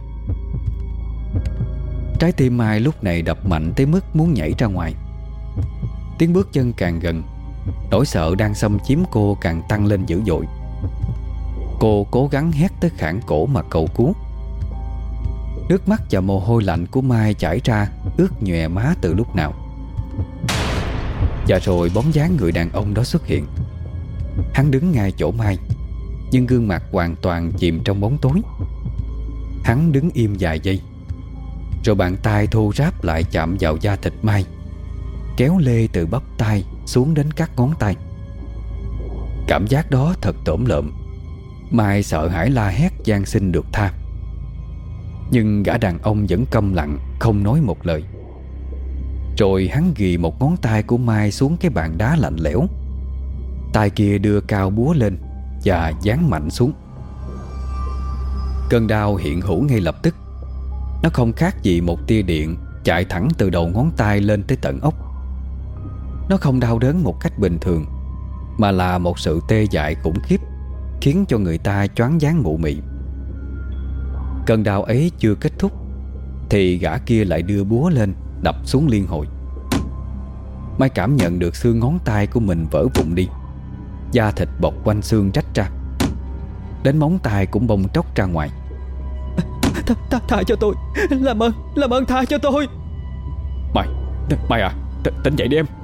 A: Trái tim Mai lúc này đập mạnh tới mức muốn nhảy ra ngoài. Tiếng bước chân càng gần, nỗi sợ đang xâm chiếm cô càng tăng lên dữ dội. Cô cố gắng hét tới khản cổ mà cầu cứu. Nước mắt và mồ hôi lạnh của Mai chảy ra ướt nhòe má từ lúc nào. Và rồi bóng dáng người đàn ông đó xuất hiện. Hắn đứng ngay chỗ Mai, nhưng gương mặt hoàn toàn chìm trong bóng tối. Hắn đứng im vài giây, rồi bàn tay thô ráp lại chạm vào da thịt Mai, kéo lê từ bắp tay xuống đến các ngón tay. Cảm giác đó thật tởm lợm. Mai sợ hãi la hét van xin được tha. Nhưng gã đàn ông vẫn câm lặng, không nói một lời. Rồi hắn ghì một ngón tay của Mai xuống cái bàn đá lạnh lẽo. Tay kia đưa cao búa lên và giáng mạnh xuống. Cơn đau hiện hữu ngay lập tức. Nó không khác gì một tia điện chạy thẳng từ đầu ngón tay lên tới tận ốc. Nó không đau đớn một cách bình thường, mà là một sự tê dại khủng khiếp, khiến cho người ta choáng váng mụ mị. Cơn đau ấy chưa kết thúc thì gã kia lại đưa búa lên đập xuống liên hồi. Mai cảm nhận được xương ngón tay của mình vỡ vụn đi, da thịt bọc quanh xương rách ra, đến móng tay cũng bong tróc ra ngoài.
B: Tha, tha, tha cho tôi, làm ơn, làm ơn tha cho tôi.
C: Mai, Mai à, t- tỉnh dậy đi em.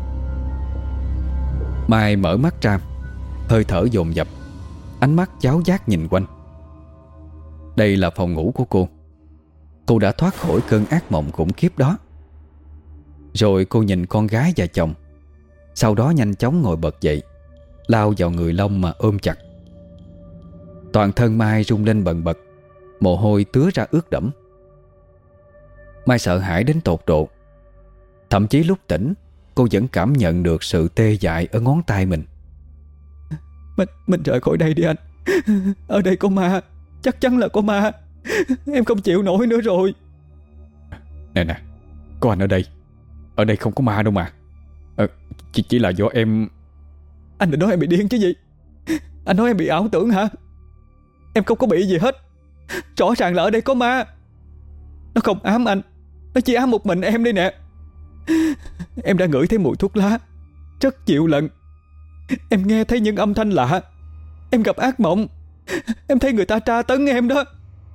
A: Mai mở mắt ra, hơi thở dồn dập, ánh mắt cháo giác nhìn quanh. Đây là phòng ngủ của cô. Cô đã thoát khỏi cơn ác mộng khủng khiếp đó. Rồi cô nhìn con gái và chồng, sau đó nhanh chóng ngồi bật dậy, lao vào người Long mà ôm chặt. Toàn thân Mai rung lên bần bật, mồ hôi tứa ra ướt đẫm. Mai sợ hãi đến tột độ. Thậm chí lúc tỉnh, cô vẫn cảm nhận được sự tê dại ở ngón tay mình.
B: Mình, mình rời khỏi đây đi anh. Ở đây có ma, chắc chắn là có ma. Em không chịu nổi nữa rồi.
C: Nè nè, có anh ở đây. Ở đây không có ma đâu mà. à, chỉ, chỉ là do em.
B: Anh đừng nói em bị điên chứ gì. Anh nói em bị ảo tưởng hả? Em không có bị gì hết. Rõ ràng là ở đây có ma. Nó không ám anh, nó chỉ ám một mình em đây nè. Em đã ngửi thấy mùi thuốc lá rất nhiều lần. Em nghe thấy những âm thanh lạ. Em gặp ác mộng. Em thấy người ta tra tấn em đó.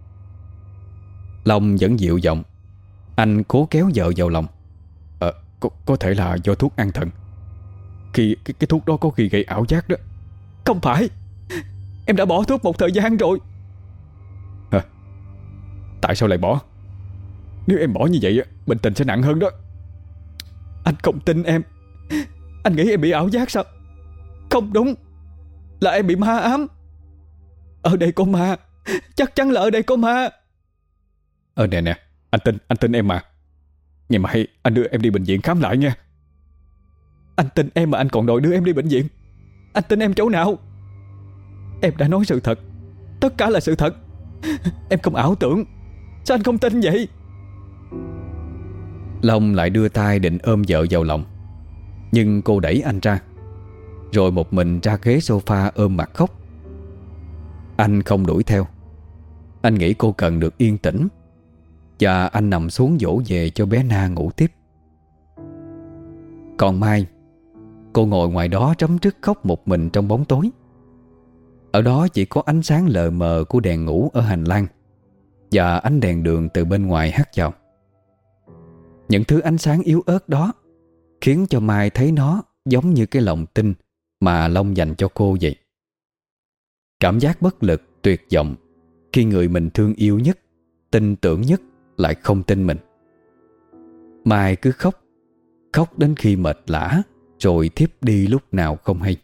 A: Long vẫn dịu giọng. Anh cố kéo vợ vào lòng.
C: à, có, có thể là do thuốc an thần. Khi cái, cái thuốc đó có khi gây ảo giác đó.
B: Không phải. Em đã bỏ thuốc một thời gian rồi.
C: Hả? Tại sao lại bỏ? Nếu em bỏ như vậy bệnh tình sẽ nặng hơn đó.
B: Anh không tin em. Anh nghĩ em bị ảo giác sao? Không đúng, là em bị ma ám. Ở đây có ma, chắc chắn là ở đây có ma.
C: Ờ nè nè, anh tin, anh tin em mà. Ngày mai anh đưa em đi bệnh viện khám lại nha.
B: Anh tin em mà anh còn đòi đưa em đi bệnh viện. Anh tin em chỗ nào? Em đã nói sự thật, tất cả là sự thật. Em không ảo tưởng. Sao anh không tin vậy?
A: Long lại đưa tay định ôm vợ vào lòng, nhưng cô đẩy anh ra, rồi một mình ra ghế sofa ôm mặt khóc. Anh không đuổi theo. Anh nghĩ cô cần được yên tĩnh, và anh nằm xuống dỗ về cho bé Na ngủ tiếp. Còn Mai, cô ngồi ngoài đó trấm trức khóc một mình trong bóng tối. Ở đó chỉ có ánh sáng lờ mờ của đèn ngủ ở hành lang và ánh đèn đường từ bên ngoài hắt vào. Những thứ ánh sáng yếu ớt đó khiến cho Mai thấy nó giống như cái lòng tin mà Long dành cho cô vậy. Cảm giác bất lực, tuyệt vọng khi người mình thương yêu nhất, tin tưởng nhất lại không tin mình. Mai cứ khóc, khóc đến khi mệt lả, rồi thiếp đi lúc nào không hay.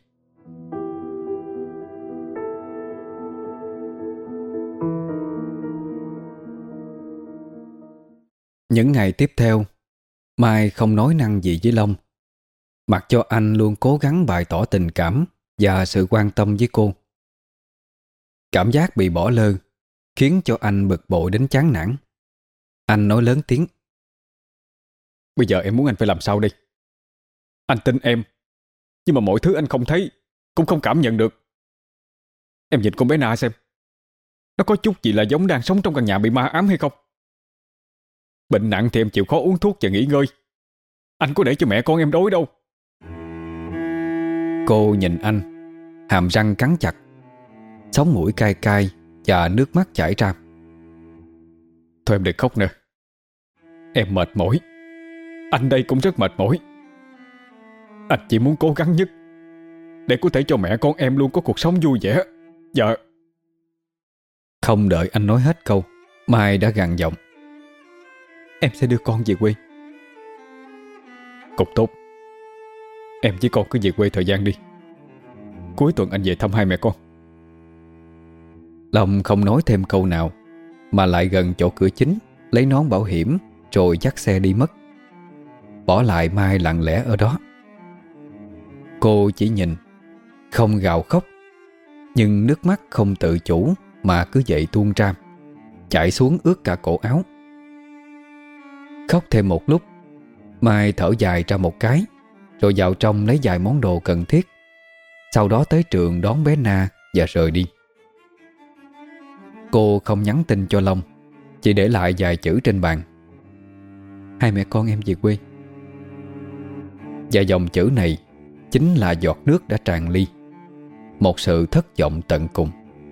A: Những ngày tiếp theo, Mai không nói năng gì với Long, mặc cho anh luôn cố gắng bày tỏ tình cảm và sự quan tâm với cô. Cảm giác bị bỏ lơ khiến cho anh bực bội đến chán nản. Anh nói lớn tiếng:
C: Bây giờ em muốn anh phải làm sao đây? Anh tin em, nhưng mà mọi thứ anh không thấy, cũng không cảm nhận được. Em nhìn con bé Na xem, nó có chút gì là giống đang sống trong căn nhà bị ma ám hay không? Bệnh nặng thì em chịu khó uống thuốc và nghỉ ngơi. Anh có để cho mẹ con em đói đâu.
A: Cô nhìn anh, hàm răng cắn chặt, sống mũi cay cay và nước mắt chảy ra.
C: Thôi em đừng khóc nữa. Em mệt mỏi. Anh đây cũng rất mệt mỏi. Anh chỉ muốn cố gắng nhất để có thể cho mẹ con em luôn có cuộc sống vui vẻ. Dạ.
A: Không đợi anh nói hết câu, Mai đã gằn giọng:
B: Em sẽ đưa con về quê.
C: Cũng tốt. Em với con cứ về quê thời gian đi. Cuối tuần anh về thăm hai mẹ con.
A: Long không nói thêm câu nào, mà lại gần chỗ cửa chính lấy nón bảo hiểm rồi dắt xe đi mất, bỏ lại Mai lặng lẽ ở đó. Cô chỉ nhìn, không gào khóc, nhưng nước mắt không tự chủ mà cứ vậy tuôn ra, chảy xuống ướt cả cổ áo. Khóc thêm một lúc, Mai thở dài ra một cái, rồi vào trong lấy vài món đồ cần thiết, sau đó tới trường đón bé Na và rời đi. Cô không nhắn tin cho Long, chỉ để lại vài chữ trên bàn: Hai mẹ con em về quê. Và dòng chữ này chính là giọt nước đã tràn ly, một sự thất vọng tận cùng.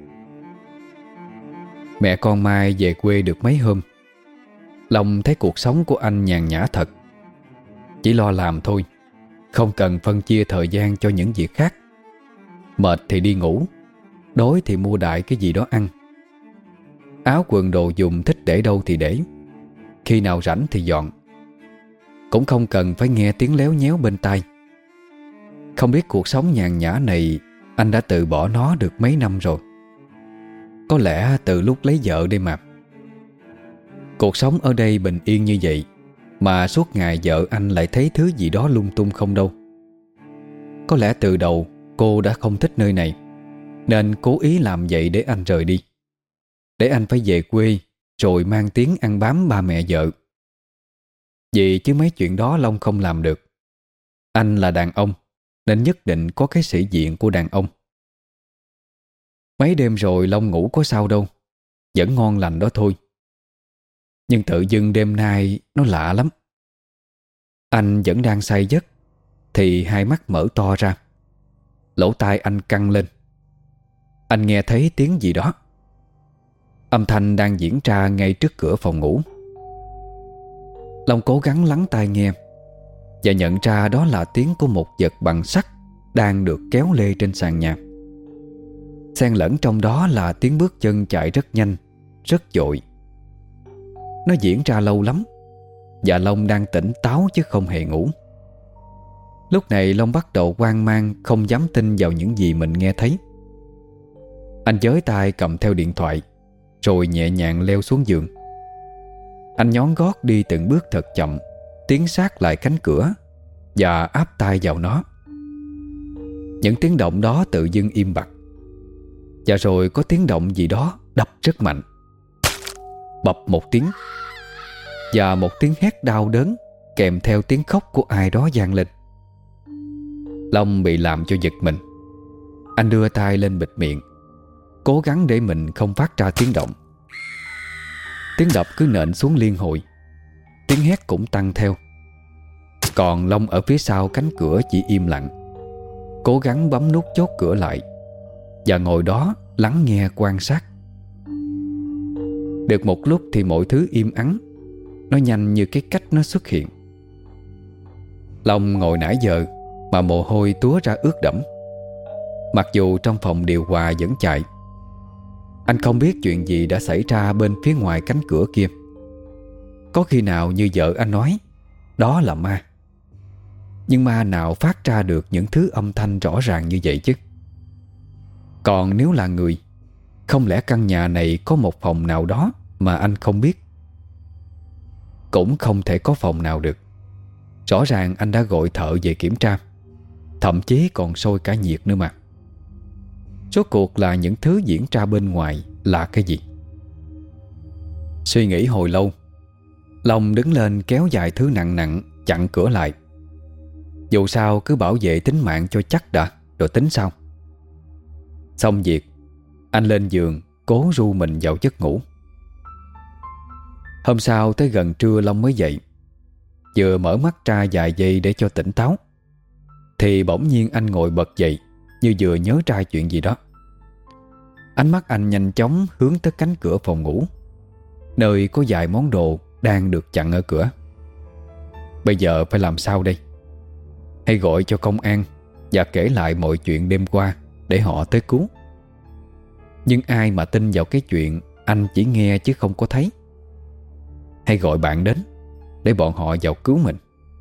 A: Mẹ con Mai về quê được mấy hôm, Long thấy cuộc sống của anh nhàn nhã thật. Chỉ lo làm thôi, không cần phân chia thời gian cho những việc khác. Mệt thì đi ngủ, đói thì mua đại cái gì đó ăn. Áo quần đồ dùng thích để đâu thì để, khi nào rảnh thì dọn. Cũng không cần phải nghe tiếng léo nhéo bên tai. Không biết cuộc sống nhàn nhã này anh đã từ bỏ nó được mấy năm rồi. Có lẽ từ lúc lấy vợ đây mà. Cuộc sống ở đây bình yên như vậy, mà suốt ngày vợ anh lại thấy thứ gì đó lung tung không đâu. Có lẽ từ đầu cô đã không thích nơi này, nên cố ý làm vậy để anh rời đi, để anh phải về quê rồi mang tiếng ăn bám ba mẹ vợ. Vì chứ mấy chuyện đó Long không làm được. Anh là đàn ông, nên nhất định có cái sĩ diện của đàn ông. Mấy đêm rồi Long ngủ có sao đâu, vẫn ngon lành đó thôi. Nhưng tự dưng đêm nay nó lạ lắm. Anh vẫn đang say giấc thì hai mắt mở to ra, lỗ tai anh căng lên. Anh nghe thấy tiếng gì đó. Âm thanh đang diễn ra ngay trước cửa phòng ngủ. Long cố gắng lắng tai nghe và nhận ra đó là tiếng của một vật bằng sắt đang được kéo lê trên sàn nhà. Xen lẫn trong đó là tiếng bước chân chạy rất nhanh, rất vội. Nó diễn ra lâu lắm, và Long đang tỉnh táo chứ không hề ngủ. Lúc này Long bắt đầu hoang mang, không dám tin vào những gì mình nghe thấy. Anh giới tay cầm theo điện thoại, rồi nhẹ nhàng leo xuống giường. Anh nhón gót đi từng bước thật chậm, tiến sát lại cánh cửa, và áp tai vào nó. Những tiếng động đó tự dưng im bặt, và rồi có tiếng động gì đó đập rất mạnh. Bập một tiếng, và một tiếng hét đau đớn kèm theo tiếng khóc của ai đó vang lên. Long bị làm cho giật mình. Anh đưa tay lên bịt miệng, cố gắng để mình không phát ra tiếng động. Tiếng đập cứ nện xuống liên hồi, tiếng hét cũng tăng theo. Còn Long ở phía sau cánh cửa chỉ im lặng, cố gắng bấm nút chốt cửa lại và ngồi đó lắng nghe quan sát. Được một lúc thì mọi thứ im ắng. Nó nhanh như cái cách nó xuất hiện. Long ngồi nãy giờ mà mồ hôi túa ra ướt đẫm, mặc dù trong phòng điều hòa vẫn chạy. Anh không biết chuyện gì đã xảy ra bên phía ngoài cánh cửa kia. Có khi nào như vợ anh nói, đó là ma. Nhưng ma nào phát ra được những thứ âm thanh rõ ràng như vậy chứ? Còn nếu là người, không lẽ căn nhà này có một phòng nào đó mà anh không biết? Cũng không thể có phòng nào được. Rõ ràng anh đã gọi thợ về kiểm tra, thậm chí còn sôi cả nhiệt nữa mà. Rốt cuộc là những thứ diễn ra bên ngoài là cái gì? Suy nghĩ hồi lâu, Long đứng lên kéo vài thứ nặng nặng chặn cửa lại. Dù sao cứ bảo vệ tính mạng cho chắc đã, rồi tính sau. Xong việc, anh lên giường cố ru mình vào giấc ngủ. Hôm sau tới gần trưa Long mới dậy. Vừa mở mắt ra vài giây để cho tỉnh táo, thì bỗng nhiên anh ngồi bật dậy như vừa nhớ ra chuyện gì đó. Ánh mắt anh nhanh chóng hướng tới cánh cửa phòng ngủ, nơi có vài món đồ đang được chặn ở cửa. Bây giờ phải làm sao đây? Hay gọi cho công an và kể lại mọi chuyện đêm qua để họ tới cứu? Nhưng ai mà tin vào cái chuyện anh chỉ nghe chứ không có thấy? Hay gọi bạn đến để bọn họ vào cứu mình?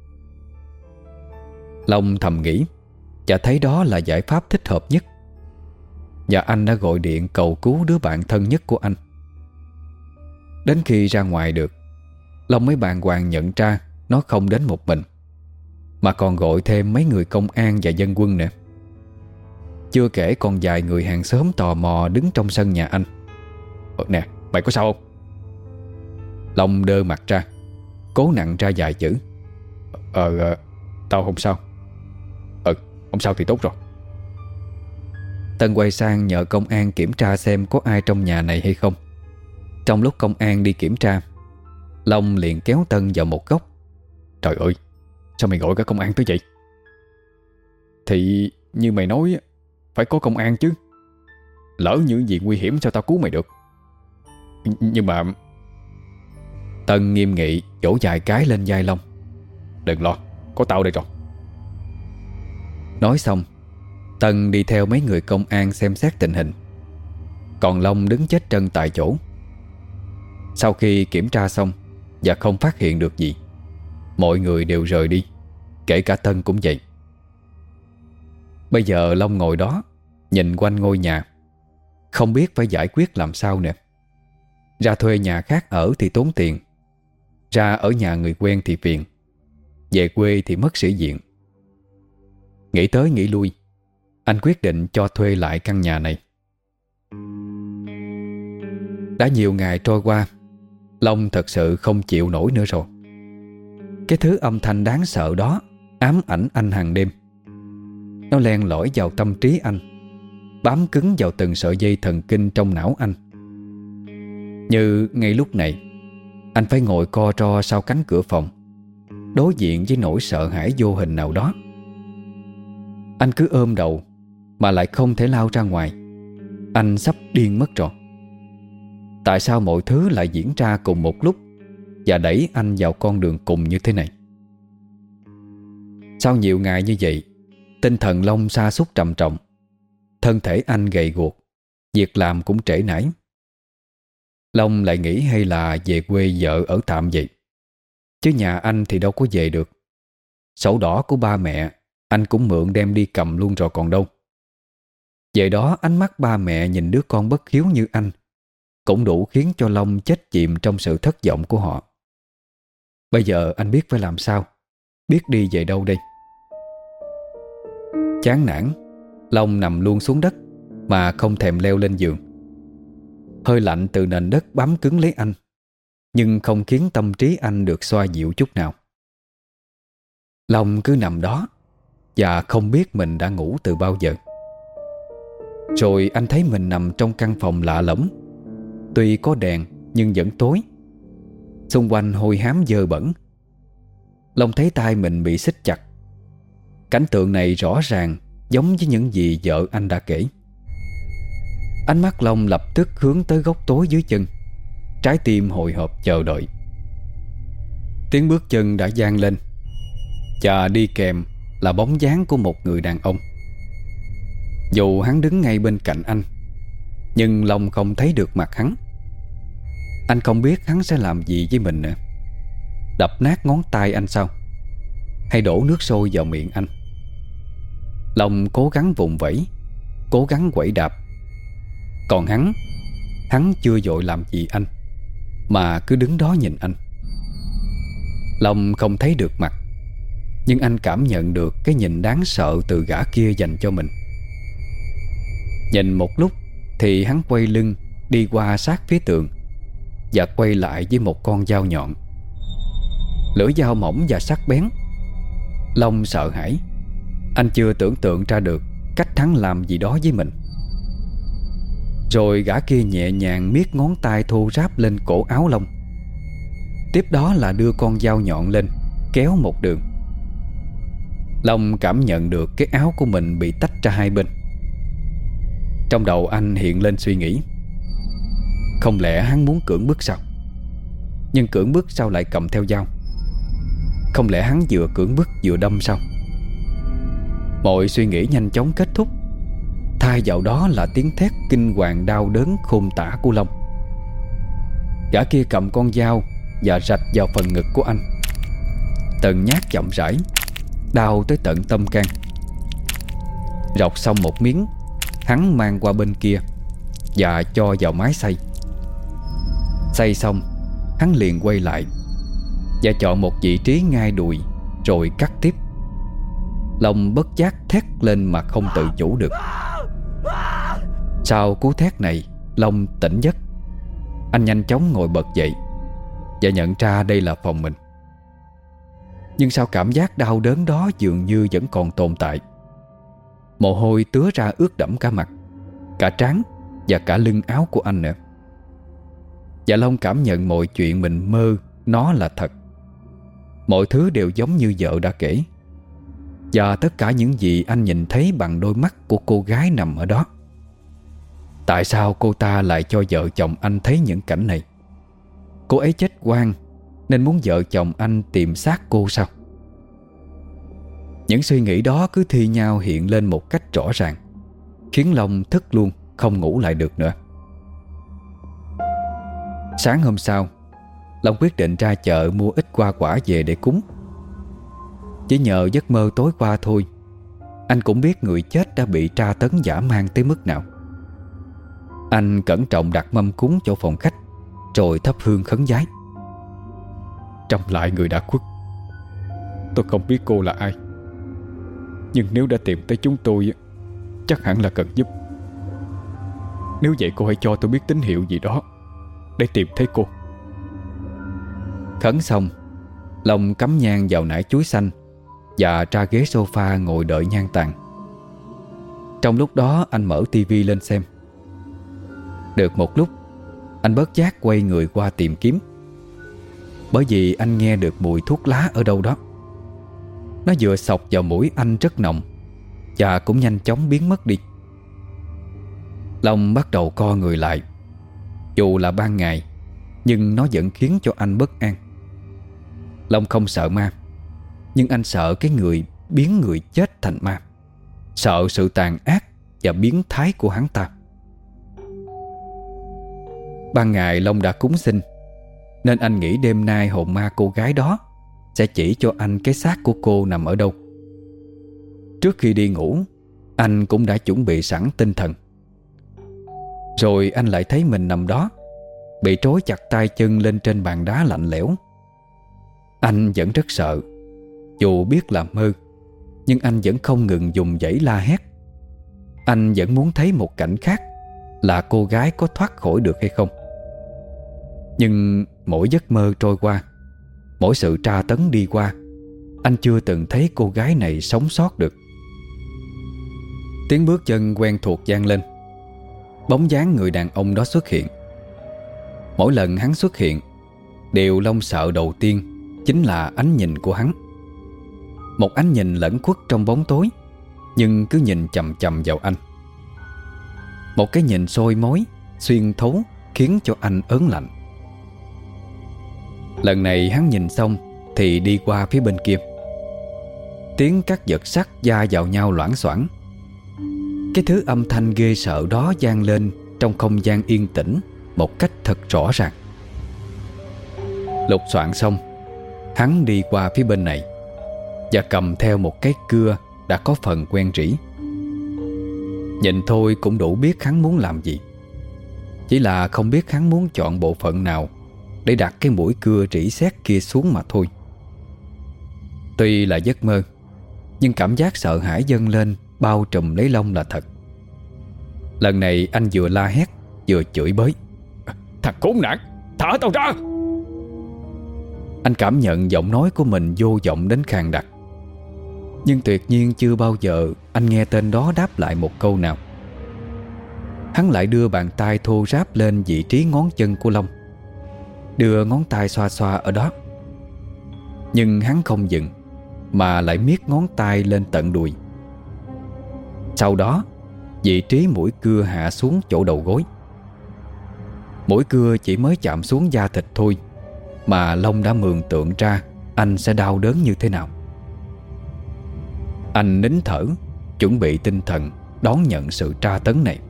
A: Long thầm nghĩ và thấy đó là giải pháp thích hợp nhất. Và anh đã gọi điện cầu cứu đứa bạn thân nhất của anh. Đến khi ra ngoài được, Long mới bàng hoàng nhận ra nó không đến một mình, mà còn gọi thêm mấy người công an và dân quân nữa. Chưa kể còn vài người hàng xóm tò mò đứng trong sân nhà anh. Ờ, nè, mày có sao không? Long đơ mặt ra, cố nặng ra vài chữ. Ờ, ờ tao không sao. Ờ, không sao thì tốt rồi. Tân quay sang nhờ công an kiểm tra xem có ai trong nhà này hay không. Trong lúc công an đi kiểm tra, Long liền kéo Tân vào một góc. Trời ơi, sao mày gọi cả công an tới vậy? Thì như mày nói, phải có công an chứ. Lỡ những gì nguy hiểm sao tao cứu mày được? Nhưng mà... Tân nghiêm nghị vỗ vài cái lên vai Long. Đừng lo, có tao đây rồi. Nói xong, Tân đi theo mấy người công an xem xét tình hình, còn Long đứng chết trân tại chỗ. Sau khi kiểm tra xong và không phát hiện được gì, mọi người đều rời đi, kể cả Tân cũng vậy. Bây giờ Long ngồi đó nhìn quanh ngôi nhà, không biết phải giải quyết làm sao nè. Ra thuê nhà khác ở thì tốn tiền, ra ở nhà người quen thì phiền, về quê thì mất sĩ diện. Nghĩ tới nghĩ lui, anh quyết định cho thuê lại căn nhà này. Đã nhiều ngày trôi qua, Long thật sự không chịu nổi nữa rồi. Cái thứ âm thanh đáng sợ đó ám ảnh anh hàng đêm. Nó len lỏi vào tâm trí anh, bám cứng vào từng sợi dây thần kinh trong não anh. Như ngay lúc này, anh phải ngồi co ro sau cánh cửa phòng, đối diện với nỗi sợ hãi vô hình nào đó. Anh cứ ôm đầu mà lại không thể lao ra ngoài. Anh sắp điên mất rồi. Tại sao mọi thứ lại diễn ra cùng một lúc và đẩy anh vào con đường cùng như thế này? Sau nhiều ngày như vậy, tinh thần Long sa sút trầm trọng. Thân thể anh gầy guộc, việc làm cũng trễ nải. Long lại nghĩ hay là về quê vợ ở tạm vậy, chứ nhà anh thì đâu có về được. Sổ đỏ của ba mẹ anh cũng mượn đem đi cầm luôn rồi còn đâu. Về đó ánh mắt ba mẹ nhìn đứa con bất hiếu như anh cũng đủ khiến cho Long chết chìm trong sự thất vọng của họ. Bây giờ anh biết phải làm sao, biết đi về đâu đây. Chán nản, Long nằm luôn xuống đất mà không thèm leo lên giường. Hơi lạnh từ nền đất bám cứng lấy anh, nhưng không khiến tâm trí anh được xoa dịu chút nào. Long cứ nằm đó và không biết mình đã ngủ từ bao giờ. Rồi anh thấy mình nằm trong căn phòng lạ lẫm. Tuy có đèn nhưng vẫn tối. Xung quanh hôi hám dơ bẩn. Long thấy tay mình bị xích chặt. Cảnh tượng này rõ ràng giống với những gì vợ anh đã kể. Ánh mắt Long lập tức hướng tới góc tối dưới chân. Trái tim hồi hộp chờ đợi. Tiếng bước chân đã vang lên, và đi kèm là bóng dáng của một người đàn ông. Dù hắn đứng ngay bên cạnh anh, nhưng Long không thấy được mặt hắn. Anh không biết hắn sẽ làm gì với mình nữa. Đập nát ngón tay anh sao? Hay đổ nước sôi vào miệng anh? Long cố gắng vùng vẫy, cố gắng quẩy đạp. Còn hắn, hắn chưa vội làm gì anh, mà cứ đứng đó nhìn anh. Long không thấy được mặt, nhưng anh cảm nhận được cái nhìn đáng sợ từ gã kia dành cho mình. Nhìn một lúc thì hắn quay lưng đi qua sát phía tường và quay lại với một con dao nhọn. Lưỡi dao mỏng và sắc bén. Long sợ hãi. Anh chưa tưởng tượng ra được cách hắn làm gì đó với mình. Rồi gã kia nhẹ nhàng miết ngón tay thô ráp lên cổ áo Long. Tiếp đó là đưa con dao nhọn lên, kéo một đường. Long cảm nhận được cái áo của mình bị tách ra hai bên. Trong đầu anh hiện lên suy nghĩ, không lẽ hắn muốn cưỡng bức sao? Nhưng cưỡng bức sao lại cầm theo dao? Không lẽ hắn vừa cưỡng bức vừa đâm sao? Mọi suy nghĩ nhanh chóng kết thúc. Thay vào đó là tiếng thét kinh hoàng đau đớn khôn tả của Long. Gã kia cầm con dao và rạch vào phần ngực của anh. Từng nhát chậm rãi, đau tới tận tâm can. Rọc xong một miếng, hắn mang qua bên kia và cho vào máy xay. Xay xong, hắn liền quay lại và chọn một vị trí ngay đùi rồi cắt tiếp. Long bất giác thét lên mà không tự chủ được. Sau cú thét này, Long tỉnh giấc. Anh nhanh chóng ngồi bật dậy và nhận ra đây là phòng mình. Nhưng sao cảm giác đau đớn đó dường như vẫn còn tồn tại. Mồ hôi tứa ra ướt đẫm cả mặt, cả trán và cả lưng áo của anh nữa. Và Long cảm nhận mọi chuyện mình mơ nó là thật. Mọi thứ đều giống như vợ đã kể. Và tất cả những gì anh nhìn thấy bằng đôi mắt của cô gái nằm ở đó. Tại sao cô ta lại cho vợ chồng anh thấy những cảnh này? Cô ấy chết oan nên muốn vợ chồng anh tìm xác cô sao? Những suy nghĩ đó cứ thi nhau hiện lên một cách rõ ràng, khiến Long thức luôn, không ngủ lại được nữa. Sáng hôm sau, Long quyết định ra chợ mua ít hoa quả về để cúng. Chỉ nhờ giấc mơ tối qua thôi, anh cũng biết người chết đã bị tra tấn dã man tới mức nào. Anh cẩn trọng đặt mâm cúng chỗ phòng khách, rồi thắp hương khấn vái. Trông lại người đã khuất. Tôi không biết cô là ai, nhưng nếu đã tìm tới chúng tôi, chắc hẳn là cần giúp. Nếu vậy cô hãy cho tôi biết tín hiệu gì đó để tìm thấy cô. Khấn xong, Long cắm nhang vào nải chuối xanh và ra ghế sofa ngồi đợi nhang tàn. Trong lúc đó anh mở tivi lên xem. Được một lúc, anh bất giác quay người qua tìm kiếm, bởi vì anh nghe được mùi thuốc lá ở đâu đó. Nó vừa xộc vào mũi anh rất nồng và cũng nhanh chóng biến mất đi. Long bắt đầu co người lại. Dù là ban ngày, nhưng nó vẫn khiến cho anh bất an. Long không sợ ma, nhưng anh sợ cái người biến người chết thành ma, sợ sự tàn ác và biến thái của hắn ta. Ban ngày Long đã cúng xin, nên anh nghĩ đêm nay hồn ma cô gái đó sẽ chỉ cho anh cái xác của cô nằm ở đâu. Trước khi đi ngủ, anh cũng đã chuẩn bị sẵn tinh thần. Rồi anh lại thấy mình nằm đó, bị trói chặt tay chân lên trên bàn đá lạnh lẽo. Anh vẫn rất sợ, dù biết là mơ, nhưng anh vẫn không ngừng dùng dãy la hét. Anh vẫn muốn thấy một cảnh khác, là cô gái có thoát khỏi được hay không. Nhưng mỗi giấc mơ trôi qua, mỗi sự tra tấn đi qua, anh chưa từng thấy cô gái này sống sót được. Tiếng bước chân quen thuộc vang lên. Bóng dáng người đàn ông đó xuất hiện. Mỗi lần hắn xuất hiện, điều Long sợ đầu tiên chính là ánh nhìn của hắn. Một ánh nhìn lẫn khuất trong bóng tối, nhưng cứ nhìn chằm chằm vào anh. Một cái nhìn soi mói, xuyên thấu, khiến cho anh ớn lạnh. Lần này hắn nhìn xong thì đi qua phía bên kia. Tiếng các vật sắt va vào nhau loảng xoảng. Cái thứ âm thanh ghê sợ đó vang lên trong không gian yên tĩnh một cách thật rõ ràng. Lục soạn xong, hắn đi qua phía bên này và cầm theo một cái cưa đã có phần quen rỉ. Nhìn thôi cũng đủ biết hắn muốn làm gì. Chỉ là không biết hắn muốn chọn bộ phận nào để đặt cái mũi cưa rỉ sét kia xuống mà thôi. Tuy là giấc mơ, nhưng cảm giác sợ hãi dâng lên bao trùm lấy Long là thật. Lần này anh vừa la hét vừa chửi bới:
C: Thằng khốn nạn, thả tao ra!
A: Anh cảm nhận giọng nói của mình vô vọng đến khàn đặc. Nhưng tuyệt nhiên chưa bao giờ anh nghe tên đó đáp lại một câu nào. Hắn lại đưa bàn tay thô ráp lên vị trí ngón chân của Long, đưa ngón tay xoa xoa ở đó. Nhưng hắn không dừng, mà lại miết ngón tay lên tận đùi. Sau đó, vị trí mũi cưa hạ xuống chỗ đầu gối. Mũi cưa chỉ mới chạm xuống da thịt thôi, mà Long đã mường tượng ra anh sẽ đau đớn như thế nào. Anh nín thở, chuẩn bị tinh thần đón nhận sự tra tấn này.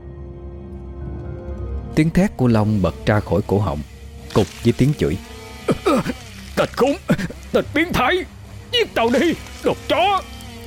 A: Tiếng thét của Long bật ra khỏi cổ họng, cục với tiếng chửi:
C: Tên khốn, tên biến thái, giết tao đi, đồ chó!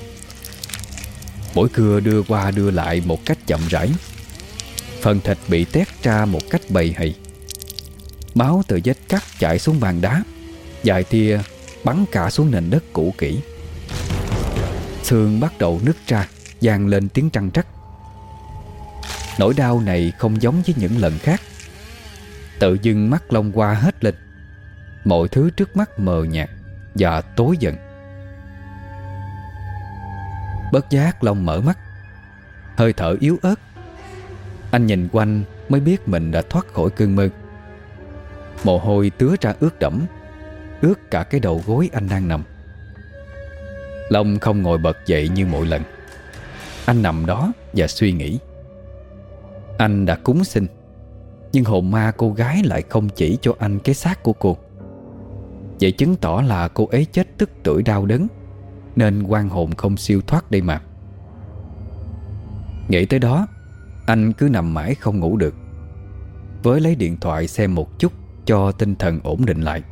A: Mũi cưa đưa qua đưa lại một cách chậm rãi. Phần thịt bị tét ra một cách bầy hầy. Máu từ vết cắt chảy xuống bàn đá, vài tia bắn cả xuống nền đất cũ kỹ. Xương bắt đầu nứt ra, vang lên tiếng trăng trắc. Nỗi đau này không giống với những lần khác. Tự dưng mắt Long qua hết lên. Mọi thứ trước mắt mờ nhạt và tối dần. Bất giác Long mở mắt, hơi thở yếu ớt. Anh nhìn quanh mới biết mình đã thoát khỏi cơn mơ. Mồ hôi tứa ra ướt đẫm, ướt cả cái đầu gối anh đang nằm. Long không ngồi bật dậy như mọi lần. Anh nằm đó và suy nghĩ. Anh đã cúng xin, nhưng hồn ma cô gái lại không chỉ cho anh cái xác của cô. Vậy chứng tỏ là cô ấy chết tức tưởi đau đớn, nên oan hồn không siêu thoát đây mà. Nghĩ tới đó, anh cứ nằm mãi không ngủ được. Với lấy điện thoại xem một chút cho tinh thần ổn định lại.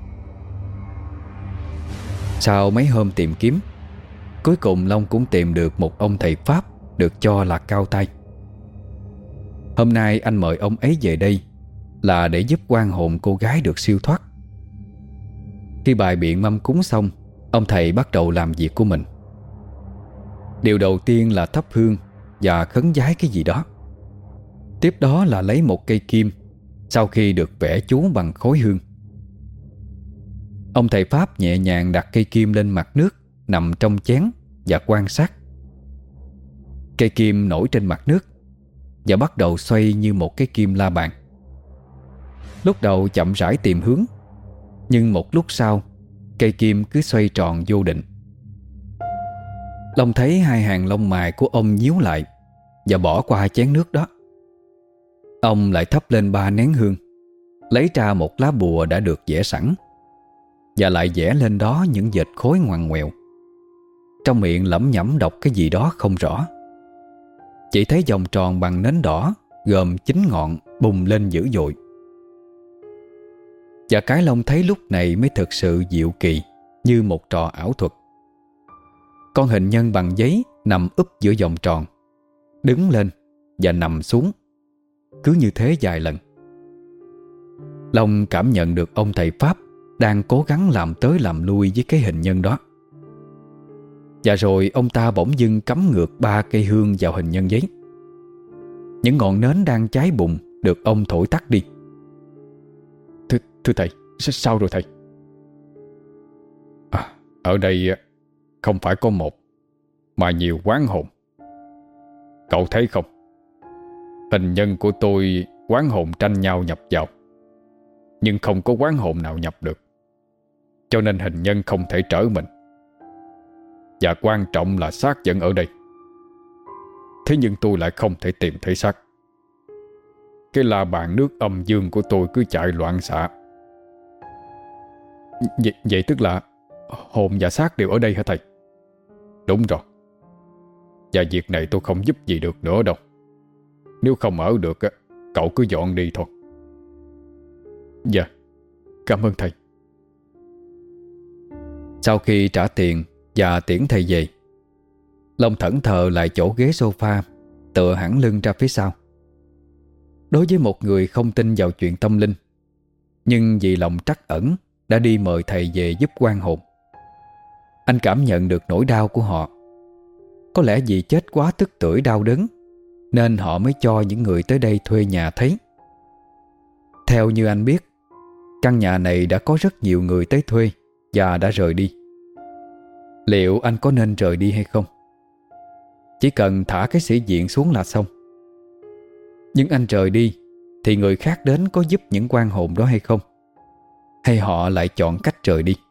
A: Sau mấy hôm tìm kiếm, cuối cùng Long cũng tìm được một ông thầy Pháp được cho là cao tay. Hôm nay anh mời ông ấy về đây là để giúp oan hồn cô gái được siêu thoát. Khi bài biện mâm cúng xong, ông thầy bắt đầu làm việc của mình. Điều đầu tiên là thắp hương và khấn vái cái gì đó. Tiếp đó là lấy một cây kim, sau khi được vẽ chú bằng khối hương. Ông thầy Pháp nhẹ nhàng đặt cây kim lên mặt nước nằm trong chén và quan sát. Cây kim nổi trên mặt nước và bắt đầu xoay như một cái kim la bàn. Lúc đầu chậm rãi tìm hướng, nhưng một lúc sau cây kim cứ xoay tròn vô định. Long thấy hai hàng lông mày của ông nhíu lại và bỏ qua chén nước đó. Ông lại thắp lên ba nén hương, lấy ra một lá bùa đã được vẽ sẵn và lại vẽ lên đó những vệt khối ngoằn ngoèo. Trong miệng lẩm nhẩm đọc cái gì đó không rõ. Chỉ thấy vòng tròn bằng nến đỏ gồm chín ngọn bùng lên dữ dội. Và cái Long thấy lúc này mới thực sự diệu kỳ, như một trò ảo thuật. Con hình nhân bằng giấy nằm úp giữa vòng tròn, đứng lên và nằm xuống, cứ như thế vài lần. Long cảm nhận được ông thầy Pháp đang cố gắng làm tới làm lui với cái hình nhân đó. Và rồi ông ta bỗng dưng cắm ngược ba cây hương vào hình nhân giấy. Những ngọn nến đang cháy bùng được ông thổi tắt đi.
C: Thưa, thưa thầy, sao rồi thầy? À, ở đây không phải có một mà nhiều oán hồn. Cậu thấy không? Hình nhân của tôi oán hồn tranh nhau nhập vào, nhưng không có oán hồn nào nhập được, cho nên hình nhân không thể trở mình. Và quan trọng là xác vẫn ở đây. Thế nhưng tôi lại không thể tìm thấy xác. Cái la bàn nước âm dương của tôi cứ chạy loạn xạ.
A: Vậy, vậy tức là hồn và xác đều ở đây hả thầy?
C: Đúng rồi. Và việc này tôi không giúp gì được nữa đâu. Nếu không ở được, cậu cứ dọn đi thôi.
A: Dạ, cảm ơn thầy. Sau khi trả tiền và tiễn thầy về, Long thẫn thờ lại chỗ ghế sofa, tựa hẳn lưng ra phía sau. Đối với một người không tin vào chuyện tâm linh, nhưng vì lòng trắc ẩn đã đi mời thầy về giúp quan hồn, anh cảm nhận được nỗi đau của họ. Có lẽ vì chết quá tức tưởi đau đớn, nên họ mới cho những người tới đây thuê nhà thấy. Theo như anh biết, căn nhà này đã có rất nhiều người tới thuê và đã rời đi. Liệu anh có nên rời đi hay không? Chỉ cần thả cái sĩ diện xuống là xong. Nhưng anh rời đi thì người khác đến có giúp những quan hồn đó hay không? Hay họ lại chọn cách rời đi?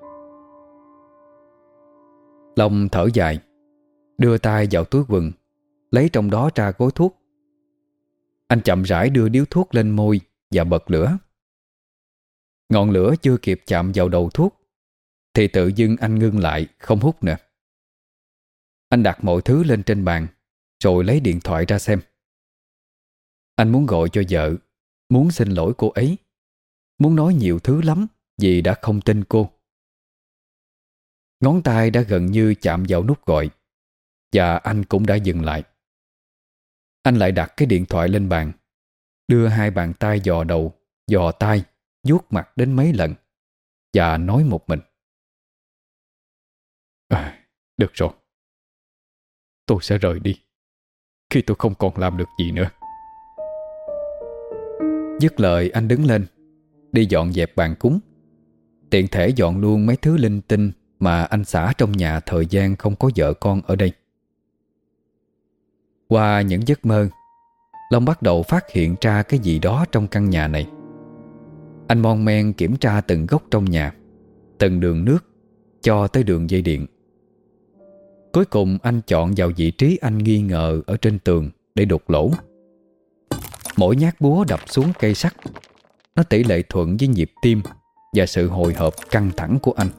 A: Long thở dài, đưa tay vào túi quần, lấy trong đó ra gói thuốc. Anh chậm rãi đưa điếu thuốc lên môi và bật lửa. Ngọn lửa chưa kịp chạm vào đầu thuốc thì tự dưng anh ngưng lại, không hút nữa. Anh đặt mọi thứ lên trên bàn, rồi lấy điện thoại ra xem. Anh muốn gọi cho vợ, muốn xin lỗi cô ấy, muốn nói nhiều thứ lắm vì đã không tin cô. Ngón tay đã gần như chạm vào nút gọi, và anh cũng đã dừng lại. Anh lại đặt cái điện thoại lên bàn, đưa hai bàn tay dò đầu, dò tai, vuốt mặt đến mấy lần, và nói một mình:
C: à, Được rồi, tôi sẽ rời đi khi tôi không còn làm được gì nữa.
A: Dứt lời anh đứng lên, đi dọn dẹp bàn cúng, tiện thể dọn luôn mấy thứ linh tinh mà anh xả trong nhà thời gian không có vợ con ở đây. Qua những giấc mơ, Long bắt đầu phát hiện ra cái gì đó trong căn nhà này. Anh mon men kiểm tra từng góc trong nhà, từng đường nước, cho tới đường dây điện. Cuối cùng anh chọn vào vị trí anh nghi ngờ ở trên tường để đục lỗ. Mỗi nhát búa đập xuống cây sắt, nó tỷ lệ thuận với nhịp tim và sự hồi hộp căng thẳng của anh.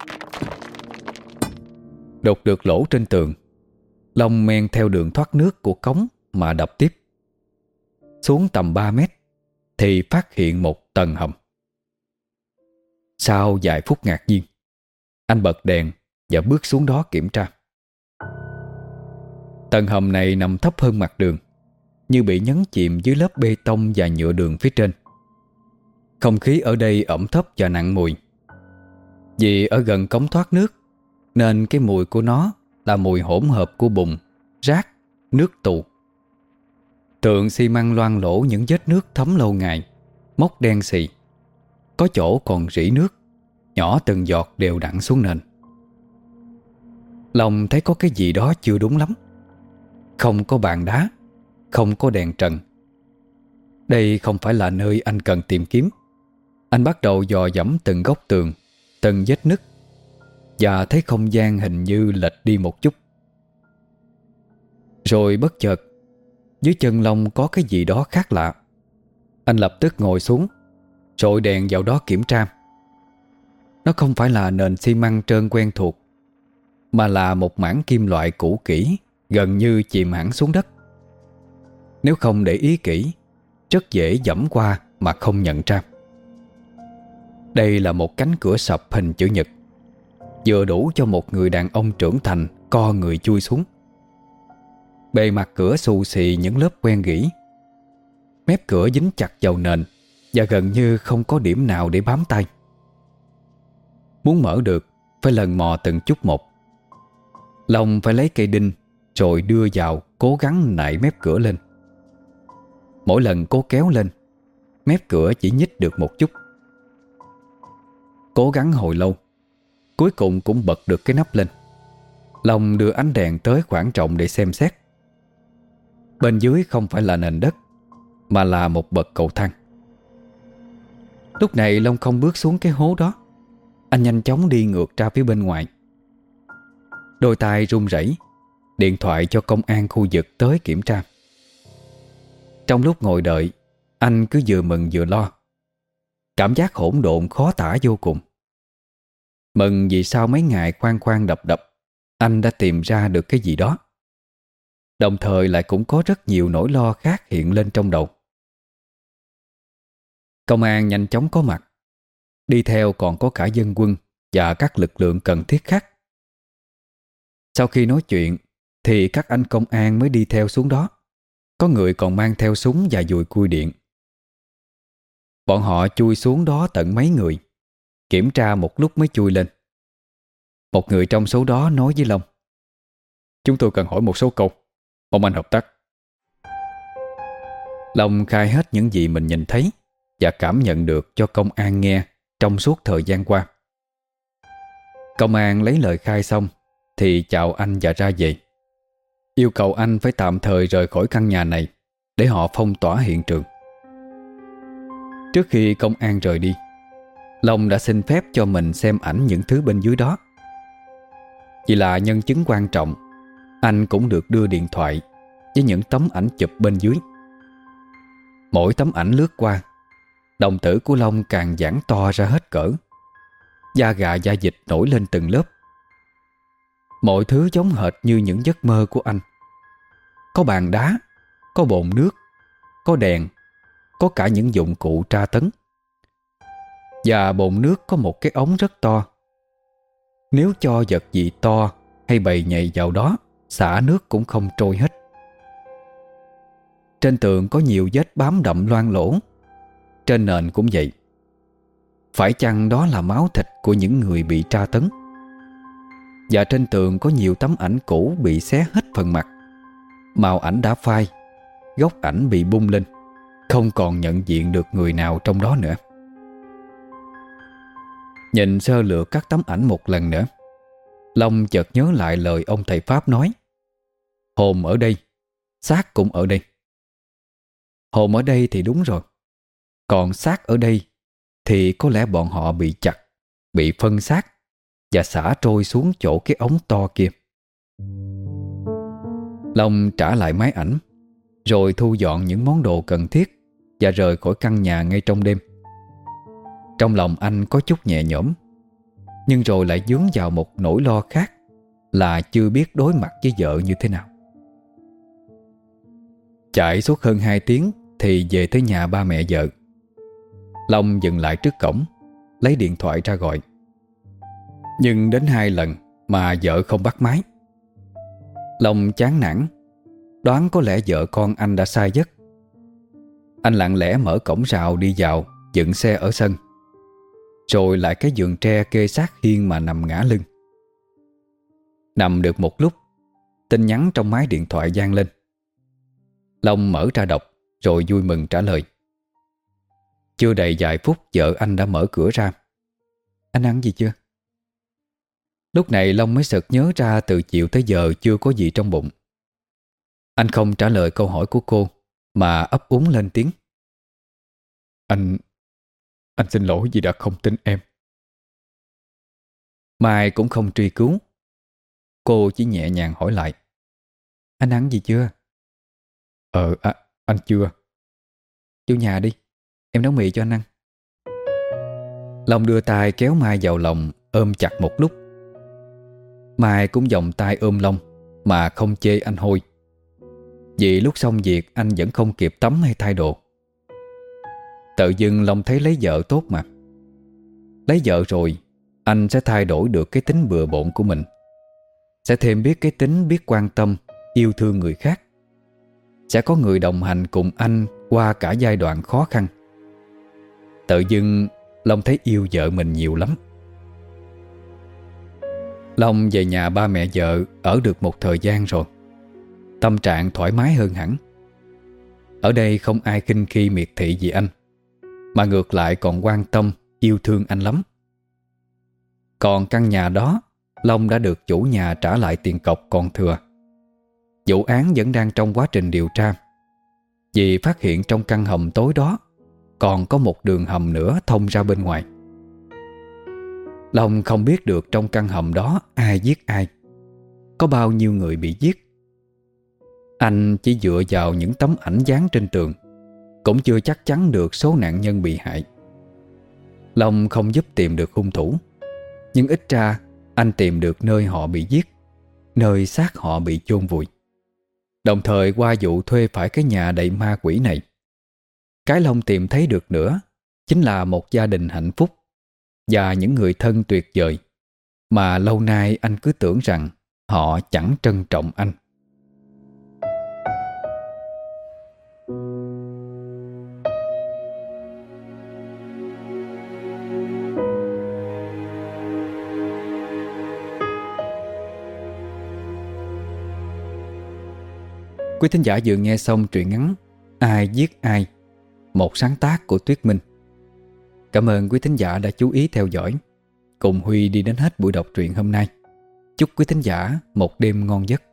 A: Đục được lỗ trên tường, Long men theo đường thoát nước của cống mà đập tiếp. Xuống tầm ba mét thì phát hiện một tầng hầm. Sau vài phút ngạc nhiên, anh bật đèn và bước xuống đó kiểm tra. Tầng hầm này nằm thấp hơn mặt đường, như bị nhấn chìm dưới lớp bê tông và nhựa đường phía trên. Không khí ở đây ẩm thấp và nặng mùi. Vì ở gần cống thoát nước, nên cái mùi của nó là mùi hỗn hợp của bùn, rác, nước tù. Tường xi măng loang lỗ những vết nước thấm lâu ngày, mốc đen xì. Có chỗ còn rỉ nước, nhỏ từng giọt đều đặn xuống nền. Long thấy có cái gì đó chưa đúng lắm. Không có bàn đá, không có đèn trần. Đây không phải là nơi anh cần tìm kiếm. Anh bắt đầu dò dẫm từng góc tường, từng vết nứt, và thấy không gian hình như lệch đi một chút. Rồi bất chợt, dưới chân Long có cái gì đó khác lạ. Anh lập tức ngồi xuống, rọi đèn vào đó kiểm tra. Nó không phải là nền xi măng trơn quen thuộc, mà là một mảng kim loại cũ kỹ, gần như chìm hẳn xuống đất. Nếu không để ý kỹ, rất dễ dẫm qua mà không nhận ra. Đây là một cánh cửa sập hình chữ nhật, vừa đủ cho một người đàn ông trưởng thành co người chui xuống. Bề mặt cửa xù xì những lớp quen gỉ. Mép cửa dính chặt vào nền và gần như không có điểm nào để bám tay. Muốn mở được phải lần mò từng chút một. Long phải lấy cây đinh rồi đưa vào, cố gắng nạy mép cửa lên. Mỗi lần cố kéo lên, mép cửa chỉ nhích được một chút. Cố gắng hồi lâu, cuối cùng cũng bật được cái nắp lên. Long đưa ánh đèn tới khoảng trống để xem xét. Bên dưới không phải là nền đất, mà là một bậc cầu thang. Lúc này Long không bước xuống cái hố đó. Anh nhanh chóng đi ngược ra phía bên ngoài. Đôi tay run rẩy, điện thoại cho công an khu vực tới kiểm tra. Trong lúc ngồi đợi, anh cứ vừa mừng vừa lo. Cảm giác hỗn độn khó tả vô cùng. Mừng vì sau mấy ngày khoan khoan đập đập, anh đã tìm ra được cái gì đó. Đồng thời lại cũng có rất nhiều nỗi lo khác hiện lên trong đầu. Công an nhanh chóng có mặt. Đi theo còn có cả dân quân và các lực lượng cần thiết khác. Sau khi nói chuyện thì các anh công an mới đi theo xuống đó. Có người còn mang theo súng và dùi cui điện. Bọn họ chui xuống đó tận mấy người, kiểm tra một lúc mới chui lên. Một người trong số đó nói với Long:
C: Chúng tôi cần hỏi một số câu, mong anh hợp tác.
A: Long khai hết những gì mình nhìn thấy và cảm nhận được cho công an nghe trong suốt thời gian qua. Công an lấy lời khai xong thì chào anh và ra về. Yêu cầu anh phải tạm thời rời khỏi căn nhà này để họ phong tỏa hiện trường. Trước khi công an rời đi, Long đã xin phép cho mình xem ảnh những thứ bên dưới đó. Vì là nhân chứng quan trọng, anh cũng được đưa điện thoại với những tấm ảnh chụp bên dưới. Mỗi tấm ảnh lướt qua, đồng tử của Long càng giãn to ra hết cỡ. Da gà da vịt nổi lên từng lớp. Mọi thứ giống hệt như những giấc mơ của anh. Có bàn đá, có bồn nước, có đèn, có cả những dụng cụ tra tấn. Và bồn nước có một cái ống rất to. Nếu cho vật gì to hay bầy nhầy vào đó, xả nước cũng không trôi hết. Trên tường có nhiều vết bám đậm loang lỗ. Trên nền cũng vậy. Phải chăng đó là máu thịt của những người bị tra tấn? Và trên tường có nhiều tấm ảnh cũ bị xé hết phần mặt. Màu ảnh đã phai, góc ảnh bị bung lên, không còn nhận diện được người nào trong đó nữa. Nhìn sơ lược các tấm ảnh một lần nữa, Long chợt nhớ lại lời ông thầy Pháp nói: hồn ở đây, xác cũng ở đây. Hồn ở đây thì đúng rồi. Còn xác ở đây thì có lẽ bọn họ bị chặt, bị phân xác và xả trôi xuống chỗ cái ống to kia. Long trả lại máy ảnh, rồi thu dọn những món đồ cần thiết và rời khỏi căn nhà ngay trong đêm. Trong lòng anh có chút nhẹ nhõm, nhưng rồi lại vướng vào một nỗi lo khác là chưa biết đối mặt với vợ như thế nào. Chạy suốt hơn hai tiếng thì về tới nhà ba mẹ vợ. Long dừng lại trước cổng, lấy điện thoại ra gọi. Nhưng đến hai lần mà vợ không bắt máy. Long chán nản, đoán có lẽ vợ con anh đã sai giấc. Anh lặng lẽ mở cổng rào đi vào, dựng xe ở sân, rồi lại cái giường tre kê sát hiên mà nằm ngã lưng. Nằm được một lúc, tin nhắn trong máy điện thoại vang lên. Long mở ra đọc, rồi vui mừng trả lời. Chưa đầy vài phút vợ anh đã mở cửa ra. Anh ăn gì chưa? Lúc này Long mới sực nhớ ra từ chiều tới giờ chưa có gì trong bụng. Anh không trả lời câu hỏi của cô, mà ấp úng lên tiếng. Anh... Anh xin lỗi vì đã không tin em. Mai cũng không truy cứu. Cô chỉ nhẹ nhàng hỏi lại. Anh ăn gì chưa? Ờ, à, anh chưa. Vô nhà đi, em nấu mì cho anh ăn. Long đưa tay kéo Mai vào lòng, ôm chặt một lúc. Mai cũng vòng tay ôm Long mà không chê anh hôi. Vì lúc xong việc anh vẫn không kịp tắm hay thay đồ. Tự dưng Long thấy lấy vợ tốt mà. Lấy vợ rồi, anh sẽ thay đổi được cái tính bừa bộn của mình. Sẽ thêm biết cái tính biết quan tâm, yêu thương người khác. Sẽ có người đồng hành cùng anh qua cả giai đoạn khó khăn. Tự dưng Long thấy yêu vợ mình nhiều lắm. Long về nhà ba mẹ vợ ở được một thời gian rồi. Tâm trạng thoải mái hơn hẳn. Ở đây không ai khinh khi miệt thị gì anh, mà ngược lại còn quan tâm, yêu thương anh lắm. Còn căn nhà đó, Long đã được chủ nhà trả lại tiền cọc còn thừa. Vụ án vẫn đang trong quá trình điều tra, vì phát hiện trong căn hầm tối đó còn có một đường hầm nữa thông ra bên ngoài. Long không biết được trong căn hầm đó ai giết ai, có bao nhiêu người bị giết. Anh chỉ dựa vào những tấm ảnh dán trên tường, cũng chưa chắc chắn được số nạn nhân bị hại. Long không giúp tìm được hung thủ, nhưng ít ra anh tìm được nơi họ bị giết, nơi xác họ bị chôn vùi. Đồng thời qua vụ thuê phải cái nhà đầy ma quỷ này, cái Long tìm thấy được nữa chính là một gia đình hạnh phúc và những người thân tuyệt vời mà lâu nay anh cứ tưởng rằng họ chẳng trân trọng anh. Quý thính giả vừa nghe xong truyện ngắn Ai Giết Ai, một sáng tác của Tuyết Minh. Cảm ơn quý thính giả đã chú ý theo dõi, cùng Huy đi đến hết buổi đọc truyện hôm nay. Chúc quý thính giả một đêm ngon giấc.